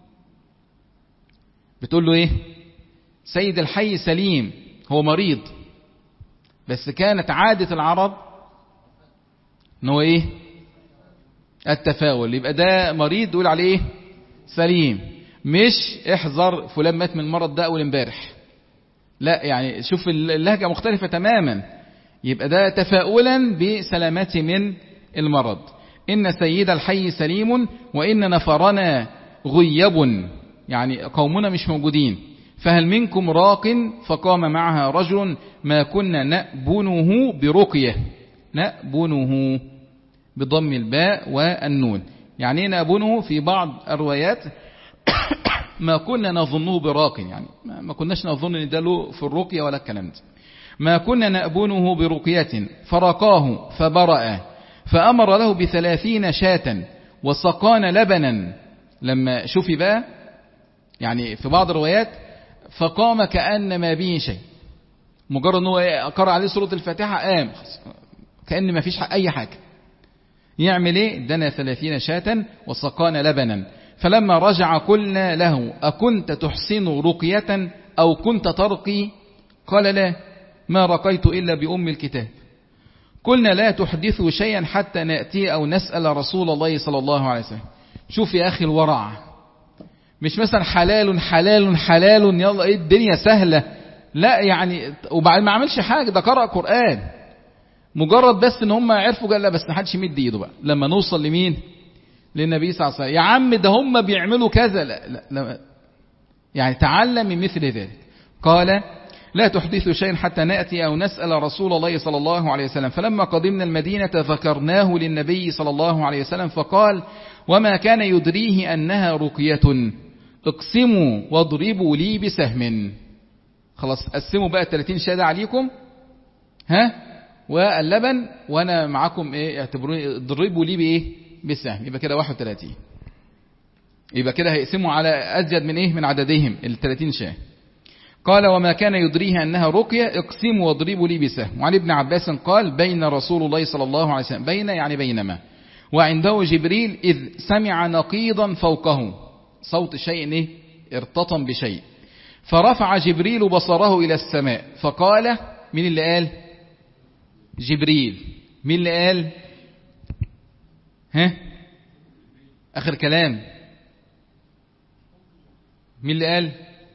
بتقول له إيه؟ سيد الحي سليم، هو مريض، بس كانت عادة العرب إنه إيه؟ التفاؤل، يبقى ده مريض يقول عليه إيه؟ سليم، مش احذر فلان مات من المرض ده أول امبارح، لا، يعني شوف اللهجة مختلفة تماما، يبقى ده تفاؤلا بسلامته من المرض. إن سيد الحي سليم وإن نفرنا غيب، يعني قومنا مش موجودين، فهل منكم راق؟ فقام معها رجل ما كنا نأبنه برقية، نأبنه بضم الباء والنون، يعني نأبنه في بعض الروايات ما كنا نظنه براق، يعني ما كناش نظن ان ده له في الرقية ولا الكلام ده. ما كنا نأبنه برقية فرقاه فبرأ فأمر له بثلاثين شاة وسقان لبنا. لما شوفي بقى يعني في بعض الروايات فقام كأن ما به شيء، مجرد أنه قرأ عليه سورة الفاتحة قام كأن ما فيش أي حاجة. يعمل ايه؟ دنا ثلاثين شاة وسقان لبنا. فلما رجع قلنا له أكنت تحسن رقية أو كنت ترقي؟ قال لا، ما رقيت إلا بأم الكتاب. قلنا لا تحدثوا شيئا حتى نأتي أو نسأل رسول الله صلى الله عليه وسلم. شوف يا أخي الورع، مش مثلا حلال حلال حلال يلا ايه الدنيا سهلة لا يعني وبعد ما عملش حاجة، ده قرأ قرآن مجرد بس ان هم عرفوا، قال لا بس ما حدش يمد ايده بقى لما نوصل لمين؟ للنبي صلى الله عليه وسلم. يا عم ده هم بيعملوا كذا، لا لا, لا يعني تعلم من مثل ذلك. قال لا تحدث شيئا حتى نأتي أو نسأل رسول الله صلى الله عليه وسلم. فلما قدمنا المدينة ذكرناه للنبي صلى الله عليه وسلم فقال وما كان يدريه أنها رقية اقسموا واضربوا لي بسهم. خلاص قسموا بقى ثلاثين شهادة عليكم ها واللبن وانا معاكم ايه، اعتبروني اضربوا لي بايه؟ بسهم. يبقى كده واحد وثلاثين، يبقى كده هيقسموا على ازيد من ايه؟ من عددهم ال ثلاثين شاه. قال وما كان يدريه انها رقية اقسموا واضربوا لي بسهم. وعن ابن عباس قال بين رسول الله صلى الله عليه وسلم، بين يعني بينما، وعنده جبريل إذ سمع نقيضا فوقه، صوت شيء ايه؟ ارتطم بشيء، فرفع جبريل بصره إلى السماء فقال، مين اللي قال؟ جبريل. مين اللي قال؟ ها آخر كلام مين اللي قال؟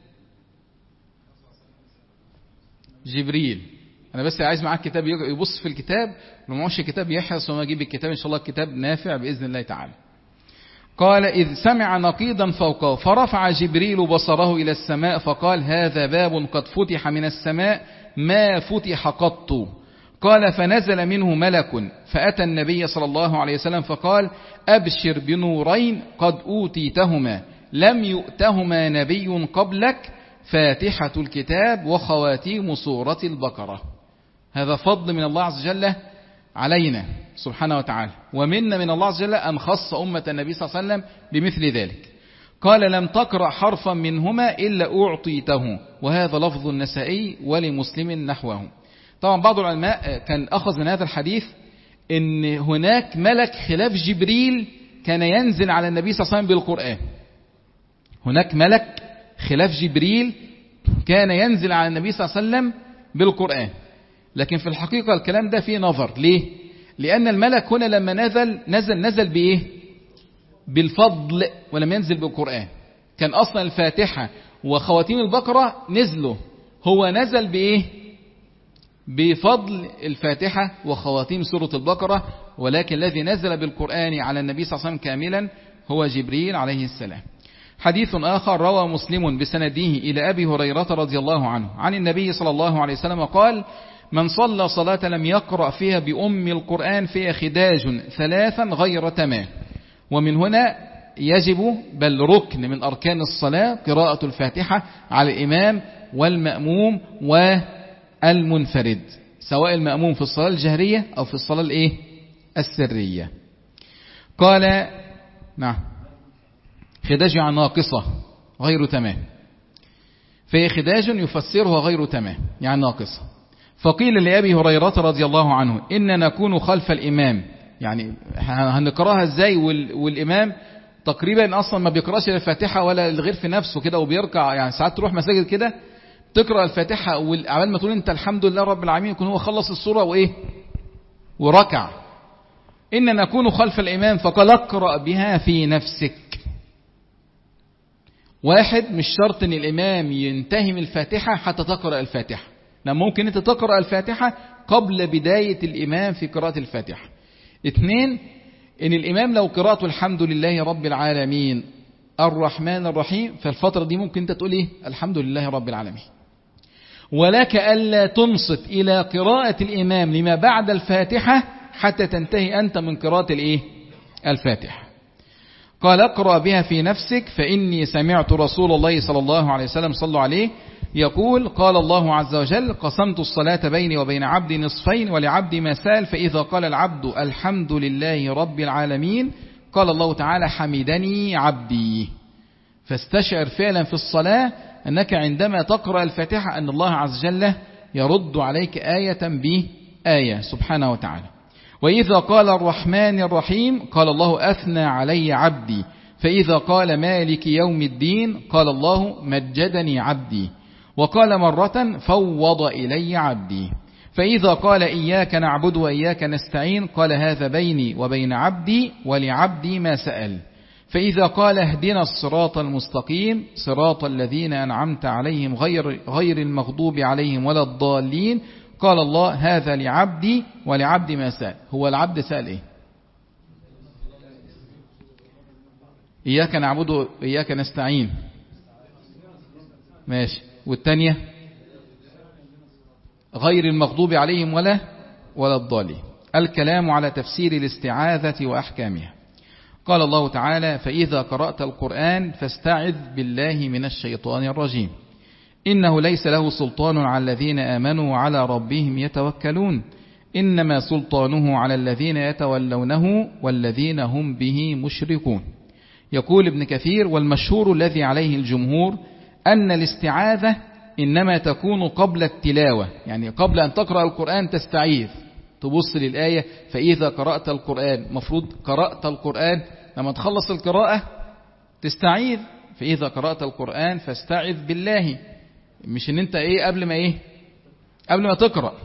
جبريل. أنا بس عايز معاك كتاب يبص في الكتاب، لو معوش الكتاب يحرص وما يجيب الكتاب إن شاء الله الكتاب نافع بإذن الله تعالى. قال إذ سمع نقيضا فوقه فرفع جبريل بصره إلى السماء فقال هذا باب قد فتح من السماء ما فتح قط. قال فنزل منه ملك فأتى النبي صلى الله عليه وسلم فقال أبشر بنورين قد أوتيتهما لم يؤتهما نبي قبلك، فاتحة الكتاب وخواتيم سورة البقرة. هذا فضل من الله عز وجل علينا سبحانه وتعالى، ومنا من الله عز وجل أن خص أمة النبي صلى الله عليه وسلم بمثل ذلك. قال لم تقرأ حرفا منهما إلا أعطيته. وهذا لفظ النسائي ولمسلم نحوه. طبعا بعض العلماء كان أخذ من هذا الحديث إن هناك ملك خلاف جبريل كان ينزل على النبي صلى الله عليه وسلم بالقرآن. هناك ملك خلاف جبريل كان ينزل على النبي صلى الله عليه وسلم بالقرآن، لكن في الحقيقة الكلام ده فيه نظر. ليه؟ لأن الملك هنا لما نزل نزل نزل بإيه؟ بالفضل، ولم ينزل بالقرآن. كان أصلا الفاتحة وخواتيم البقرة نزلوا، هو نزل بإيه؟ بفضل الفاتحة وخواتيم سورة البقرة، ولكن الذي نزل بالقرآن على النبي صلى الله عليه وسلم كاملا هو جبريل عليه السلام. حديث آخر روى مسلم بسنده إلى أبي هريرة رضي الله عنه عن النبي صلى الله عليه وسلم قال من صلى صلاة لم يقرأ فيها بأم القرآن فيها خداج ثلاثا غير تمام. ومن هنا يجب بل ركن من أركان الصلاة قراءة الفاتحة على الإمام والمأموم والمنفرد، سواء المأموم في الصلاة الجهرية أو في الصلاة الإيه؟ السرية. قال نعم خداج عن ناقصة غير تمام، فهي خداج يفسرها غير تمام يعني ناقصة. فقيل لأبي هريرة رضي الله عنه إن نكون خلف الإمام، يعني هنقراها ازاي والإمام تقريبا أصلا ما بيقراش الفاتحة ولا الغير في نفسه كده وبيركع. يعني ساعات تروح مساجد كده تقرأ الفاتحة وعبال ما تقول انت الحمد لله رب العالمين يكون هو خلص السورة وإيه وركع. إن نكون خلف الإمام فقال اقرأ بها في نفسك. واحد مش شرط ان الإمام ينتهي من الفاتحة حتى تقرأ الفاتحة، لا ممكن انت تقرأ الفاتحة قبل بداية الإمام في قراءة الفاتحة. اثنين ان الإمام لو قراءته الحمد لله رب العالمين الرحمن الرحيم فالفترة دي ممكن انت تقول ايه الحمد لله رب العالمين، ولك ألا تنصت إلى قراءة الإمام لما بعد الفاتحة حتى تنتهي أنت من قراءة الايه الفاتحة. قال اقرأ بها في نفسك فإني سمعت رسول الله صلى الله عليه وسلم صلوا عليه يقول قال الله عز وجل قسمت الصلاة بيني وبين عبدي نصفين ولعبدي ما سأل، فإذا قال العبد الحمد لله رب العالمين قال الله تعالى حمدني عبدي. فاستشعر فعلا في الصلاة أنك عندما تقرأ الفاتحة أن الله عز وجل يرد عليك آية بآية سبحانه وتعالى. وإذا قال الرحمن الرحيم قال الله أثنى علي عبدي، فإذا قال مالك يوم الدين قال الله مجدني عبدي، وقال مرة فوض إلي عبدي. فإذا قال إياك نعبد وإياك نستعين قال هذا بيني وبين عبدي ولعبدي ما سأل. فإذا قال اهدنا الصراط المستقيم صراط الذين أنعمت عليهم غير, غير المغضوب عليهم ولا الضالين قال الله هذا لعبدي ولعبد ما سأل. هو العبد سأل إيه؟ إياك نعبد وإياك نستعين. ماشي. والتانية غير المغضوب عليهم ولا ولا الضالين. الكلام على تفسير الاستعاذة وأحكامها. قال الله تعالى فإذا قرأت القرآن فاستعذ بالله من الشيطان الرجيم إنه ليس له سلطان على الذين آمنوا وعلى ربهم يتوكلون إنما سلطانه على الذين يتولونه والذين هم به مشركون. يقول ابن كثير والمشهور الذي عليه الجمهور أن الاستعاذة إنما تكون قبل التلاوة، يعني قبل أن تقرأ القرآن تستعيذ. تبص للآية فإذا قرأت القرآن، مفروض قرأت القرآن لما تخلص القراءة تستعيذ. فإذا قرأت القرآن فاستعذ بالله، مش ان انت ايه قبل ما ايه قبل ما تقرأ.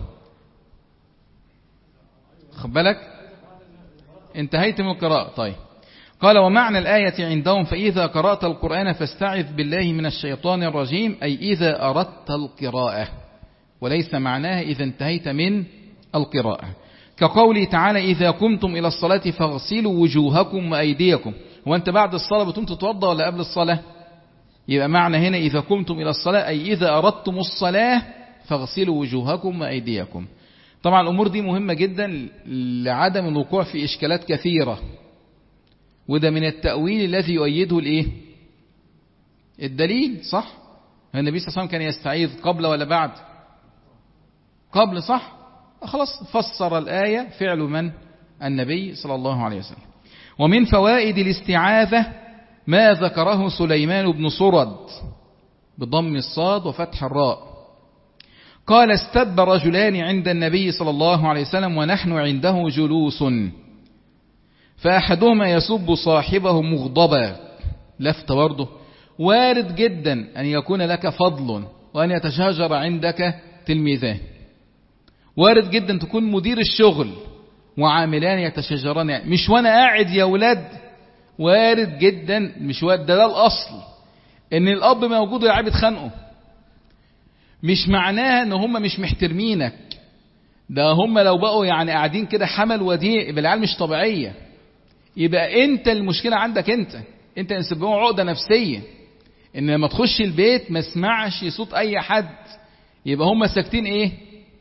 خد بالك انتهيت من القراءة. طيب قال ومعنى الآية عندهم فإذا قرأت القرآن فاستعذ بالله من الشيطان الرجيم أي إذا أردت القراءة، وليس معناها إذا انتهيت من القراءة. كقوله تعالى إذا قمتم إلى الصلاة فاغسلوا وجوهكم وأيديكم. وأنت بعد الصلاة بتقوم تتوضأ ولا قبل الصلاة؟ يبقى معنى هنا إذا قمتم إلى الصلاة أي إذا أردتم الصلاة فاغسلوا وجوهكم وأيديكم. طبعا الأمور دي مهمة جدا لعدم الوقوع في إشكالات كثيرة، وده من التأويل الذي يؤيده الإيه؟ الدليل. صح؟ النبي صلى الله عليه وسلم كان يستعيذ قبل ولا بعد؟ قبل. صح؟ خلاص فسر الآية فعل من؟ النبي صلى الله عليه وسلم. ومن فوائد الاستعاذة ما ذكره سليمان بن سرد بضم الصاد وفتح الراء. قال استب رجلان عند النبي صلى الله عليه وسلم ونحن عنده جلوس فأحدهما يسب صاحبه مغضبا. لفت برضه وارد جدا أن يكون لك فضل وأن يتشاجر عندك تلميذان. وارد جدا تكون مدير الشغل وعاملان يتشاجران، يعني مش وانا قاعد يا ولاد. وارد جدا مش وارد، ده, ده الأصل ان الأب موجود والعيال بيتخانقوا. مش معناها ان هم مش محترمينك، ده هم لو بقوا يعني قاعدين كده حمل وديع يبقى العيال مش طبيعية. يبقى انت المشكلة عندك، انت انت نسبهم عقدة نفسية ان لما تخش البيت ما اسمعش صوت اي حد. يبقى هم ساكتين ايه؟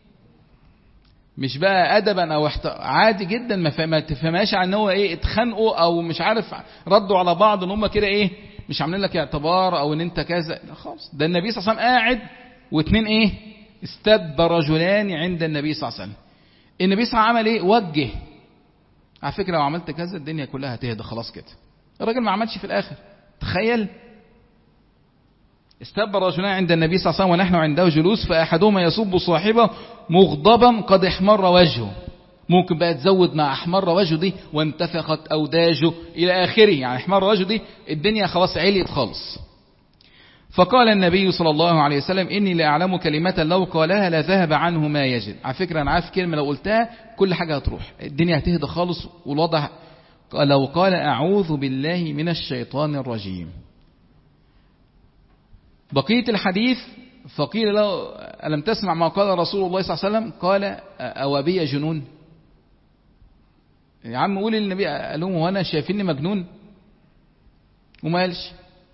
مش بقى أدبا أو احت... عادي جدا ما تفهمهاش عن هو إيه اتخانقوا أو مش عارف ردوا على بعض ان هم كده إيه مش عاملين لك اعتبار أو ان انت كذا. لا خالص، ده النبي صلى الله عليه وسلم قاعد واثنين إيه استب رجلان عند النبي صلى الله عليه وسلم. النبي صلى الله عليه وسلم عمل إيه؟ وجه. على فكرة لو عملت كذا الدنيا كلها هتهدى خلاص كده. الراجل ما عملش في الآخر. تخيل استب رجلان عند النبي صلى الله عليه وسلم ونحن عنده جلوس فأحدهما يصب صاحبه مغضبا قد احمر وجهه. ممكن بقى تزود مع احمر وجهه دي وانتفخت أوداجه إلى آخره، يعني احمر وجهه دي الدنيا خلاص عليت خالص. فقال النبي صلى الله عليه وسلم إني لأعلم كلمة لو قالها لذهب عنه ما يجد. على فكرة أنا عارف كلمة لو قلتها كل حاجة هتروح، الدنيا هتهدى خالص. والوضع لو قال أعوذ بالله من الشيطان الرجيم. بقية الحديث فقيل له ألم تسمع ما قال رسول الله صلى الله عليه وسلم؟ قال أو بي جنون. يا عم قول للنبي قال لهم وانا شايفيني مجنون؟ وما قالش.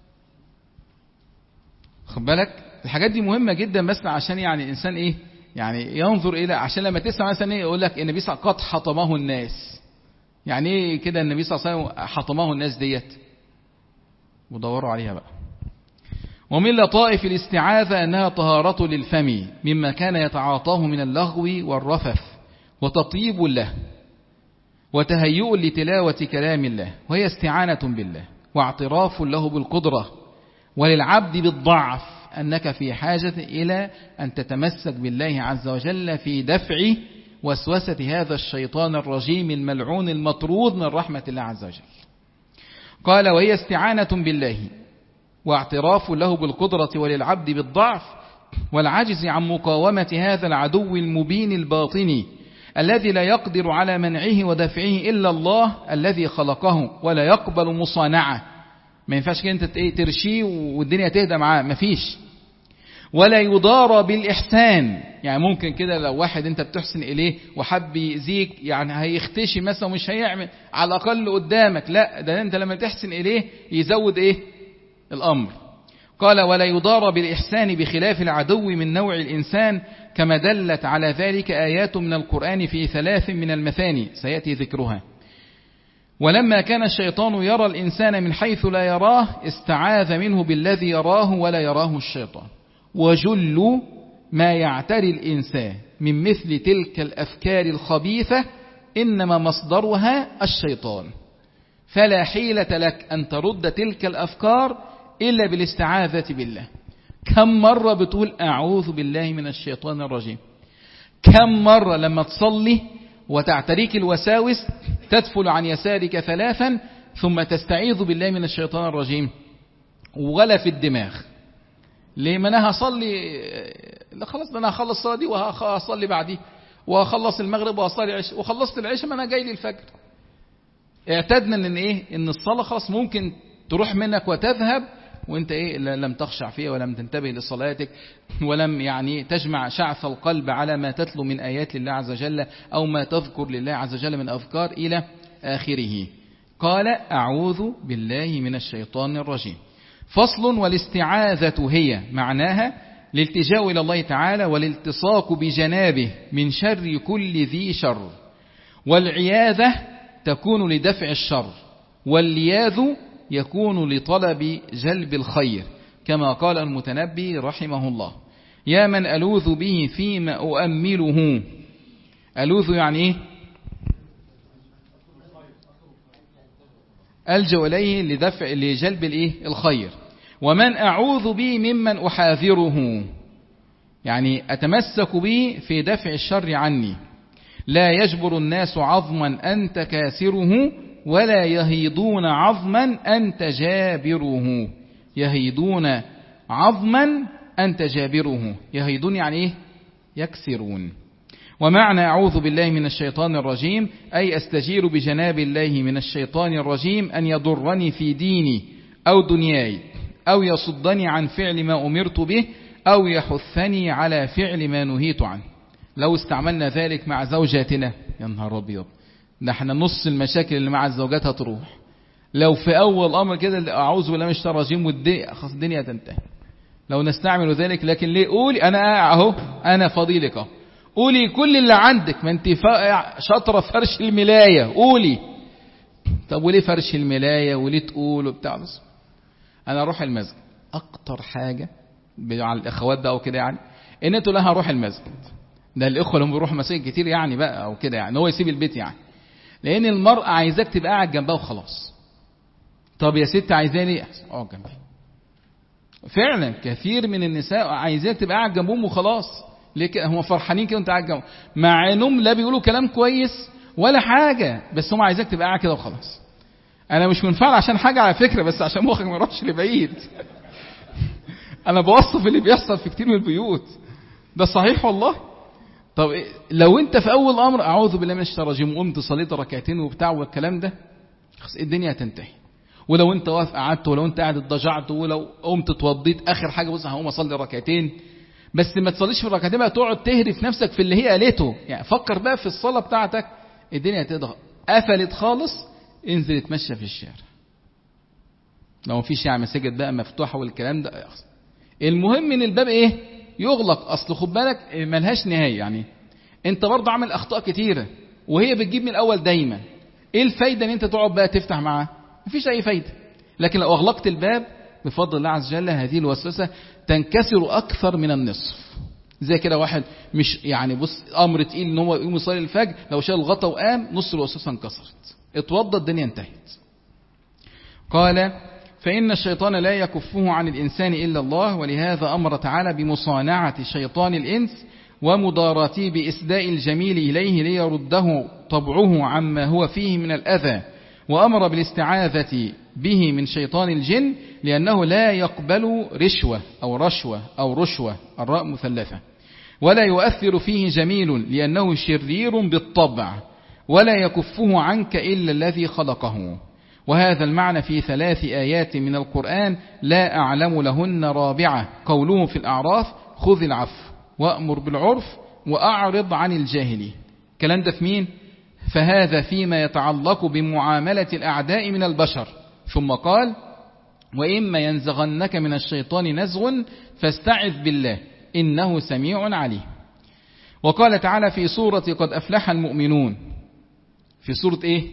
خد بالك الحاجات دي مهمة جدا بس عشان يعني الإنسان إيه يعني ينظر إلى، عشان لما تسمع مثلا إيه يقول لك النبي صلى الله عليه وسلم قد حطمه الناس. يعني إيه كده النبي صلى الله عليه وسلم حطمه الناس ديت؟ ودوروا عليها بقى. ومن لطائف الاستعاذة أنها طهارة للفم مما كان يتعاطاه من اللغو والرفث وتطيب له وتهيؤ لتلاوة كلام الله، وهي استعانة بالله واعتراف له بالقدرة وللعبد بالضعف أنك في حاجة إلى أن تتمسك بالله عز وجل في دفع وسوسة هذا الشيطان الرجيم الملعون المطرود من رحمة الله عز وجل. قال وهي استعانة بالله واعتراف له بالقدرة وللعبد بالضعف والعجز عن مقاومة هذا العدو المبين الباطني الذي لا يقدر على منعه ودفعه إلا الله الذي خلقه، ولا يقبل مصانعة. ما ينفعش كده انت ترشيه والدنيا تهدى معاه، مفيش. ولا يضار بالإحسان، يعني ممكن كده لو واحد انت بتحسن إليه وحب يأذيك، يعني هيختشي مثلا ومش هيعمل على الأقل قدامك، لا ده انت لما تحسن إليه يزود ايه الأمر. قال ولا يضار بالإحسان بخلاف العدو من نوع الإنسان، كما دلت على ذلك آيات من القرآن في ثلاث من المثاني سيأتي ذكرها. ولما كان الشيطان يرى الإنسان من حيث لا يراه استعاذ منه بالذي يراه ولا يراه الشيطان. وجل ما يعتري الإنسان من مثل تلك الأفكار الخبيثة إنما مصدرها الشيطان، فلا حيلة لك أن ترد تلك الأفكار إلا بالاستعاذة بالله. كم مرة بتقول أعوذ بالله من الشيطان الرجيم؟ كم مرة لما تصلي وتعتريك الوساوس تدفل عن يسارك ثلاثا ثم تستعيذ بالله من الشيطان الرجيم؟ ولا في الدماغ. ليه؟ ما أنا هصلي، لا خلاص ده أنا هخلص الصلاة دي وهصلي بعدي وهخلص المغرب وهصلي العشاء، وخلصت العشاء ما أنا جاي لي الفجر. اعتدنا ان ايه ان الصلاة خلاص ممكن تروح منك وتذهب وانت ايه لم تخشع فيها ولم تنتبه لصلاتك ولم يعني تجمع شعث القلب على ما تتلو من آيات لله عز وجل أو ما تذكر لله عز وجل من أذكار إلى آخره. قال أعوذ بالله من الشيطان الرجيم. فصل. والاستعاذة هي معناها الالتجاء إلى الله تعالى والالتصاق بجنابه من شر كل ذي شر، والعياذة تكون لدفع الشر، واللياذ يكون لطلب جلب الخير، كما قال المتنبي رحمه الله: يا من ألوذ به فيما أؤمله. ألوذ يعني إيه؟ ألجأ إليه لدفع لجلب الإيه؟ الخير. ومن أعوذ به ممن أحاذره، يعني أتمسك به في دفع الشر عني. لا يجبر الناس عظما أنت كاسره، ولا يهيدون عظما أنت جابره. يهيدون عظما أنت جابره. يهيدون يعني إيه؟ يكسرون. ومعنى أعوذ بالله من الشيطان الرجيم أي أستجير بجناب الله من الشيطان الرجيم أن يضرني في ديني أو دنياي، أو يصدني عن فعل ما أمرت به، أو يحثني على فعل ما نهيت عنه. لو استعملنا ذلك مع زوجاتنا يا نهار أبيض، ده احنا نص المشاكل اللي مع الزوجات هتروح. لو في أول أمر كده أعوذ بالله من الشيطان الرجيم والدنيا خلاص الدنيا تنتهي لو نستعمل ذلك. لكن ليه؟ قولي أنا أهو أنا فضيلك أهو، قولي كل اللي عندك، ما انت شاطرة فرش الملاية قولي. طب وليه فرش الملاية وليه تقول وبتاع؟ بس أنا أروح المسجد أكتر حاجة على الأخوات بقى وكده، يعني إن أنتوا لها أروح المسجد. ده الإخوة اللي هم بيروحوا مساجد كتير يعني بقى أو كده، يعني هو يسيب البيت يعني، لأن المرأة عايزاك تبقى قاعد جنبها وخلاص. طب يا ست عايزاني أقعد جنبي. فعلا كثير من النساء عايزاك تبقى قاعد جنبهم وخلاص. ليه؟ هم فرحانين كده وانت قاعد جنبهم، مع انهم لا بيقولوا كلام كويس ولا حاجة، بس هم عايزاك تبقى قاعد كده وخلاص. انا مش منفعل عشان حاجة على فكرة، بس عشان مخك ما يروحش لبعيد. انا بوصف اللي بيحصل في كتير من البيوت، ده صحيح والله. طب لو انت في اول امر اعوذ بالله من الشيطان الرجيم وقمت صليت ركعتين وبتاع والكلام ده، خلاص الدنيا هتنتهي. ولو انت واقف قعدت، ولو انت قاعد اتضجعت، ولو قمت اتوضيت، اخر حاجه بص هقوم اصلي ركعتين، بس ما تصليش في الركعتين بقى تقعد تهرف نفسك في اللي هي قالته. يعني فكر بقى في الصلاه بتاعتك، الدنيا هتضغط قفلت خالص، انزل اتمشى في الشارع. لو مفيش يعني مساجد بقى مفتوحه والكلام ده، المهم ان الباب ايه؟ يغلق. اصل خد بالك ملهاش نهايه، يعني انت برضه عامل اخطاء كتيره وهي بتجيب من الاول دايما. ايه الفايده ان انت تقعد بقى تفتح معاها؟ مفيش اي فايده. لكن لو اغلقت الباب بفضل الله عز وجل هذه الوسوسه تنكسر اكثر من النصف. زي كده واحد مش يعني بص امر تقيل ان هو يقوم يصلي الفجر، لو شال الغطا وقام نص الوسوسه انكسرت، اتوضى الدنيا انتهت. قال: فإن الشيطان لا يكفه عن الإنسان إلا الله، ولهذا أمر تعالى بمصانعة شيطان الإنس ومضاراته بإسداء الجميل إليه ليرده طبعه عما هو فيه من الأذى، وأمر بالاستعاذة به من شيطان الجن لأنه لا يقبل رشوة أو رشوة أو رشوة الراء مثلثة، ولا يؤثر فيه جميل لأنه شرير بالطبع، ولا يكفه عنك إلا الذي خلقه. وهذا المعنى في ثلاث آيات من القرآن لا أعلم لهن رابعة، قوله في الأعراف خذ العفو وأمر بالعرف وأعرض عن الجاهلين. كلام ده في مين؟ فهذا فيما يتعلق بمعاملة الأعداء من البشر. ثم قال وإما ينزغنك من الشيطان نزغ فاستعذ بالله إنه سميع عليم. وقال تعالى في سورة قد أفلح المؤمنون، في سورة إيه؟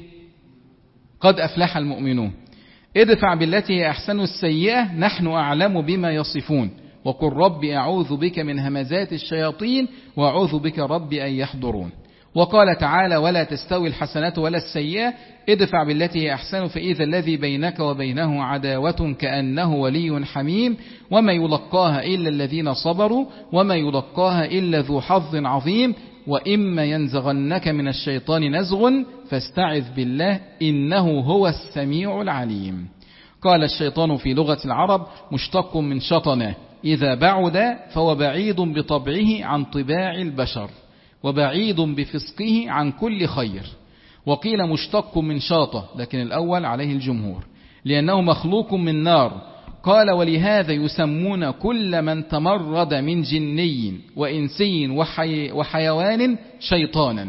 قد أفلح المؤمنون، ادفع بالتي هي أحسن السيئة نحن أعلم بما يصفون وقل رب أعوذ بك من همزات الشياطين وأعوذ بك رب أن يحضرون. وقال تعالى ولا تستوي الحسنة ولا السيئة ادفع بالتي هي أحسن فإذا الذي بينك وبينه عداوة كأنه ولي حميم وما يلقاها إلا الذين صبروا وما يلقاها إلا ذو حظ عظيم وإما ينزغنك من الشيطان نزغ فاستعذ بالله إنه هو السميع العليم. قال الشيطان في لغة العرب مشتق من شطنة، إذا بعد فهو بعيد بطبعه عن طباع البشر وبعيد بفسقه عن كل خير. وقيل مشتق من شاطة، لكن الأول عليه الجمهور لأنه مخلوق من نار. قال ولهذا يسمون كل من تمرد من جني وإنسي وحي وحيوان شيطانا.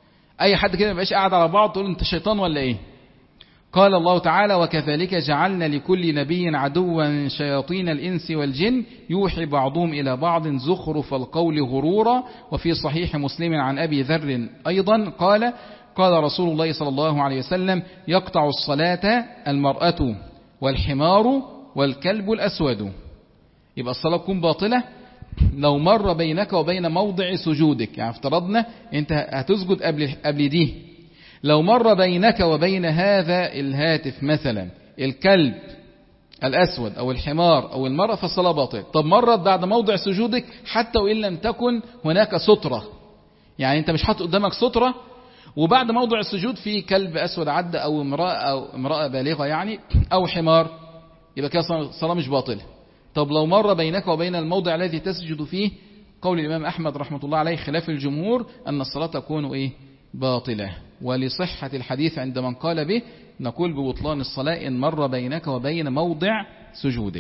أي حد كده مبقاش قاعد على بعض تقول أنت شيطان ولا إيه؟ قال الله تعالى وكذلك جعلنا لكل نبي عدوا شياطين الإنس والجن يوحي بعضهم إلى بعض زخرف القول غرورا. وفي صحيح مسلم عن أبي ذر أيضا قال قال رسول الله صلى الله عليه وسلم يقطع الصلاة المرأة والحمار والكلب الأسود. يبقى الصلاة تكون باطلة لو مر بينك وبين موضع سجودك، يعني افترضنا انت هتسجد قبل قبل دي، لو مر بينك وبين هذا الهاتف مثلا الكلب الأسود أو الحمار أو المرأة فالصلاة باطلة. طب مرت بعد موضع سجودك حتى وإن لم تكن هناك سترة، يعني انت مش حاطط قدامك سترة وبعد موضع السجود في كلب أسود عدى أو امرأة أو امرأة بالغة يعني أو حمار، يبقى كده الصلاة مش باطلة. طب لو مر بينك وبين الموضع الذي تسجد فيه، قول الإمام أحمد رحمة الله عليه خلاف الجمهور أن الصلاة تكون إيه؟ باطلة. ولصحة الحديث عند من قال به نقول ببطلان الصلاة إن مر بينك وبين موضع سجودك.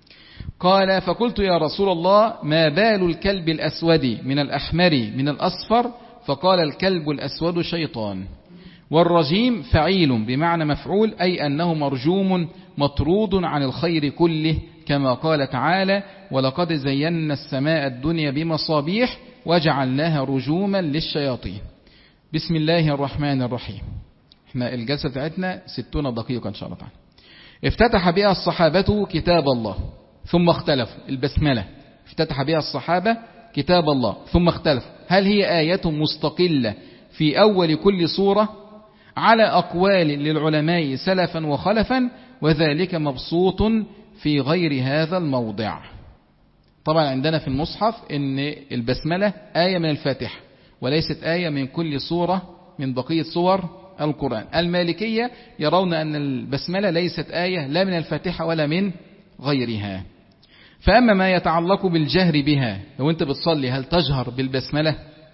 قال فقلت يا رسول الله ما بال الكلب الأسود من الأحمر من الأصفر؟ فقال الكلب الأسود شيطان. والرجيم فعيل بمعنى مفعول، أي أنه مرجوم مطرود عن الخير كله، كما قال تعالى ولقد زينا السماء الدنيا بمصابيح وجعلناها رجوما للشياطين. بسم الله الرحمن الرحيم. احنا الجلسة بتاعتنا ستون دقيقة إن شاء الله تعالى. افتتح بها الصحابة كتاب الله ثم اختلفوا. البسملة افتتح بها الصحابة كتاب الله ثم اختلفوا هل هي آية مستقلة في أول كل سورة؟ على أقوال للعلماء سلفا وخلفا، وذلك مبسوط في غير هذا الموضع. طبعا عندنا في المصحف ان البسملة آية من الفاتحة وليست آية من كل سورة من بقية سور القرآن. المالكية يرون أن البسملة ليست آية لا من الفاتحة ولا من غيرها. فأما ما يتعلق بالجهر بها، لو أنت بتصلي هل تجهر بالبسملة؟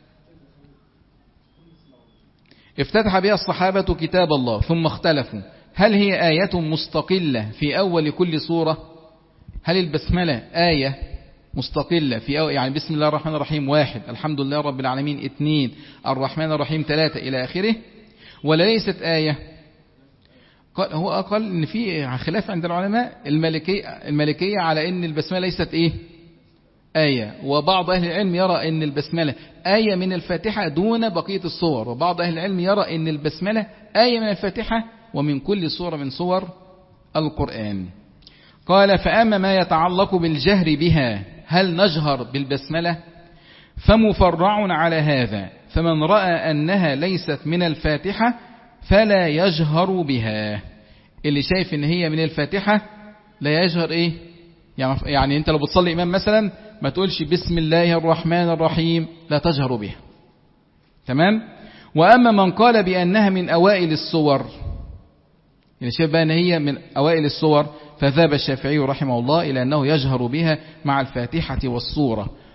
افتتح بها الصحابة كتاب الله ثم اختلفوا هل هي آية مستقلة في أول كل سورة؟ هل البسملة آية مستقلة في أول، يعني بسم الله الرحمن الرحيم واحد، الحمد لله رب العالمين اثنين، الرحمن الرحيم ثلاثة إلى آخره، ولا ليست آية؟ قال هو قال إن في خلاف عند العلماء. المالكية المالكية على إن البسملة ليست إيه؟ آية، وبعض أهل العلم يرى إن البسملة آية من الفاتحة دون بقية الصور، وبعض أهل العلم يرى إن البسملة آية من الفاتحة ومن كل سورة من سور القرآن. قال فأما ما يتعلق بالجهر بها هل نجهر بالبسملة؟ فمفرع على هذا، فمن رأى أنها ليست من الفاتحة فلا يجهر بها. اللي شايف ان هي من الفاتحة لا يجهر ايه؟ يعني انت لو بتصلي امام مثلا ما تقولش بسم الله الرحمن الرحيم، لا تجهر بها. تمام؟ واما من قال بانها من اوائل السور، اللي شايف بقى ان هي من اوائل السور، فذهب الشافعي رحمه الله الى انه يجهر بها مع الفاتحة والسورة.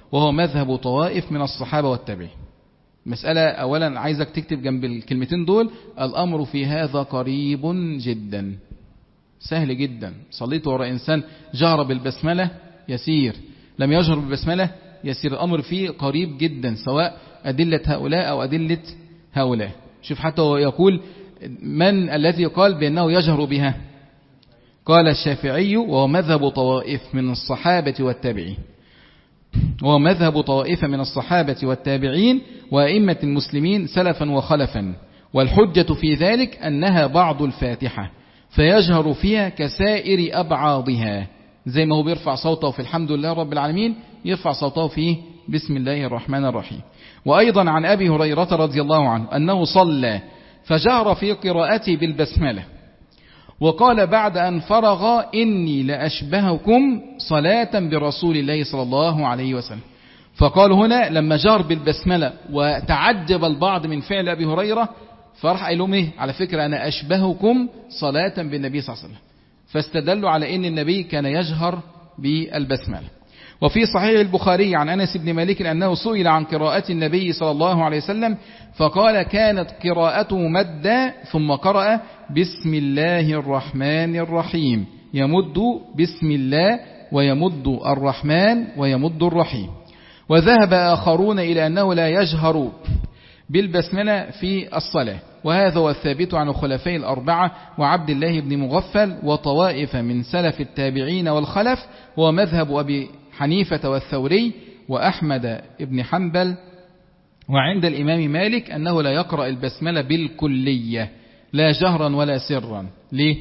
وهو مذهب طوائف من الصحابة والتابعين. مسألة أولا عايزك تكتب جنب الكلمتين دول: الأمر في هذا قريب جدا، سهل جدا. صليت وراء إنسان جهر بالبسملة يسير، لم يجهر بالبسملة يسير، الأمر فيه قريب جدا، سواء أدلة هؤلاء أو أدلة هؤلاء. شوف حتى هو يقول: من الذي قال بأنه يجهر بها؟ قال الشافعي: وهو مذهب طوائف من الصحابة والتابعين، وهو مذهب طوائف من الصحابة والتابعين وأئمة المسلمين سلفا وخلفا، والحجة في ذلك أنها بعض الفاتحة فيجهر فيها كسائر أبعاضها، زي ما هو بيرفع صوته في الحمد لله رب العالمين يرفع صوته في بسم الله الرحمن الرحيم. وأيضا عن أبي هريرة رضي الله عنه أنه صلى فجهر في قراءته بالبسملة، وقال بعد أن فرغ: إني لأشبهكم صلاة برسول الله صلى الله عليه وسلم. فقال هنا لما جهر بالبسملة وتعجب البعض من فعل أبي هريرة، فرح قال لهم: إيه على فكرة أنا أشبهكم صلاة بالنبي صلى الله عليه وسلم. فاستدلوا على أن النبي كان يجهر بالبسملة. وفي صحيح البخاري عن أنس بن مالك أنه سئل عن قراءة النبي صلى الله عليه وسلم فقال: كانت قراءته مدا ثم قرأ: بسم الله الرحمن الرحيم، يمد بسم الله ويمد الرحمن ويمد الرحيم. وذهب آخرون إلى أنه لا يجهر بالبسملة في الصلاة، وهذا هو الثابت عن الخلفاء الأربعة وعبد الله بن مغفل وطوائف من سلف التابعين والخلف، ومذهب أبي حنيفة والثوري وأحمد بن حنبل. وعند الإمام مالك أنه لا يقرأ البسملة بالكلية لا جهرا ولا سرا. ليه؟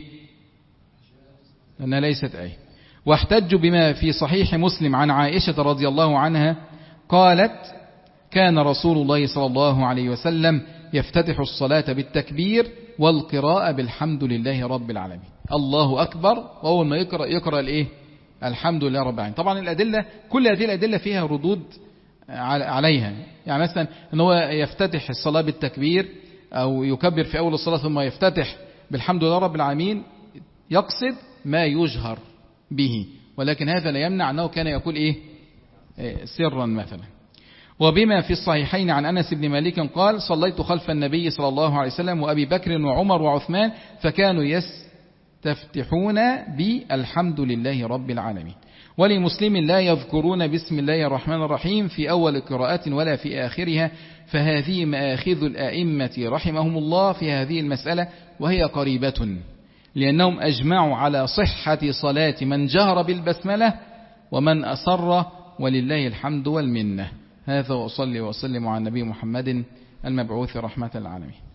لأنها ليست آية. واحتجوا بما في صحيح مسلم عن عائشة رضي الله عنها قالت: كان رسول الله صلى الله عليه وسلم يفتتح الصلاة بالتكبير والقراءة بالحمد لله رب العالمين، الله أكبر، وأول ما يقرأ يقرأ الإيه؟ الحمد لله رب العالمين. طبعا الأدلة كل هذه الأدلة فيها ردود عليها، يعني مثلا أنه هو يفتتح الصلاة بالتكبير أو يكبر في أول الصلاة ثم يفتتح بالحمد لله رب العالمين، يقصد ما يجهر به، ولكن هذا لا يمنع أنه كان يقول إيه؟ سرا مثلا. وبما في الصحيحين عن أنس بن مالك قال: صليت خلف النبي صلى الله عليه وسلم وأبي بكر وعمر وعثمان فكانوا يستفتحون بالحمد لله رب العالمين. ولمسلم: لا يذكرون بسم الله الرحمن الرحيم في أول قراءة ولا في آخرها، فهذه مآخذ الآئمة رحمهم الله في هذه المسألة، وهي قريبة، لأنهم أجمعوا على صحة صلاة من جهر بالبسملة ومن أسر، ولله الحمد والمنة. هذا وأصلي وأسلم على النبي محمد المبعوث رحمة العالمين.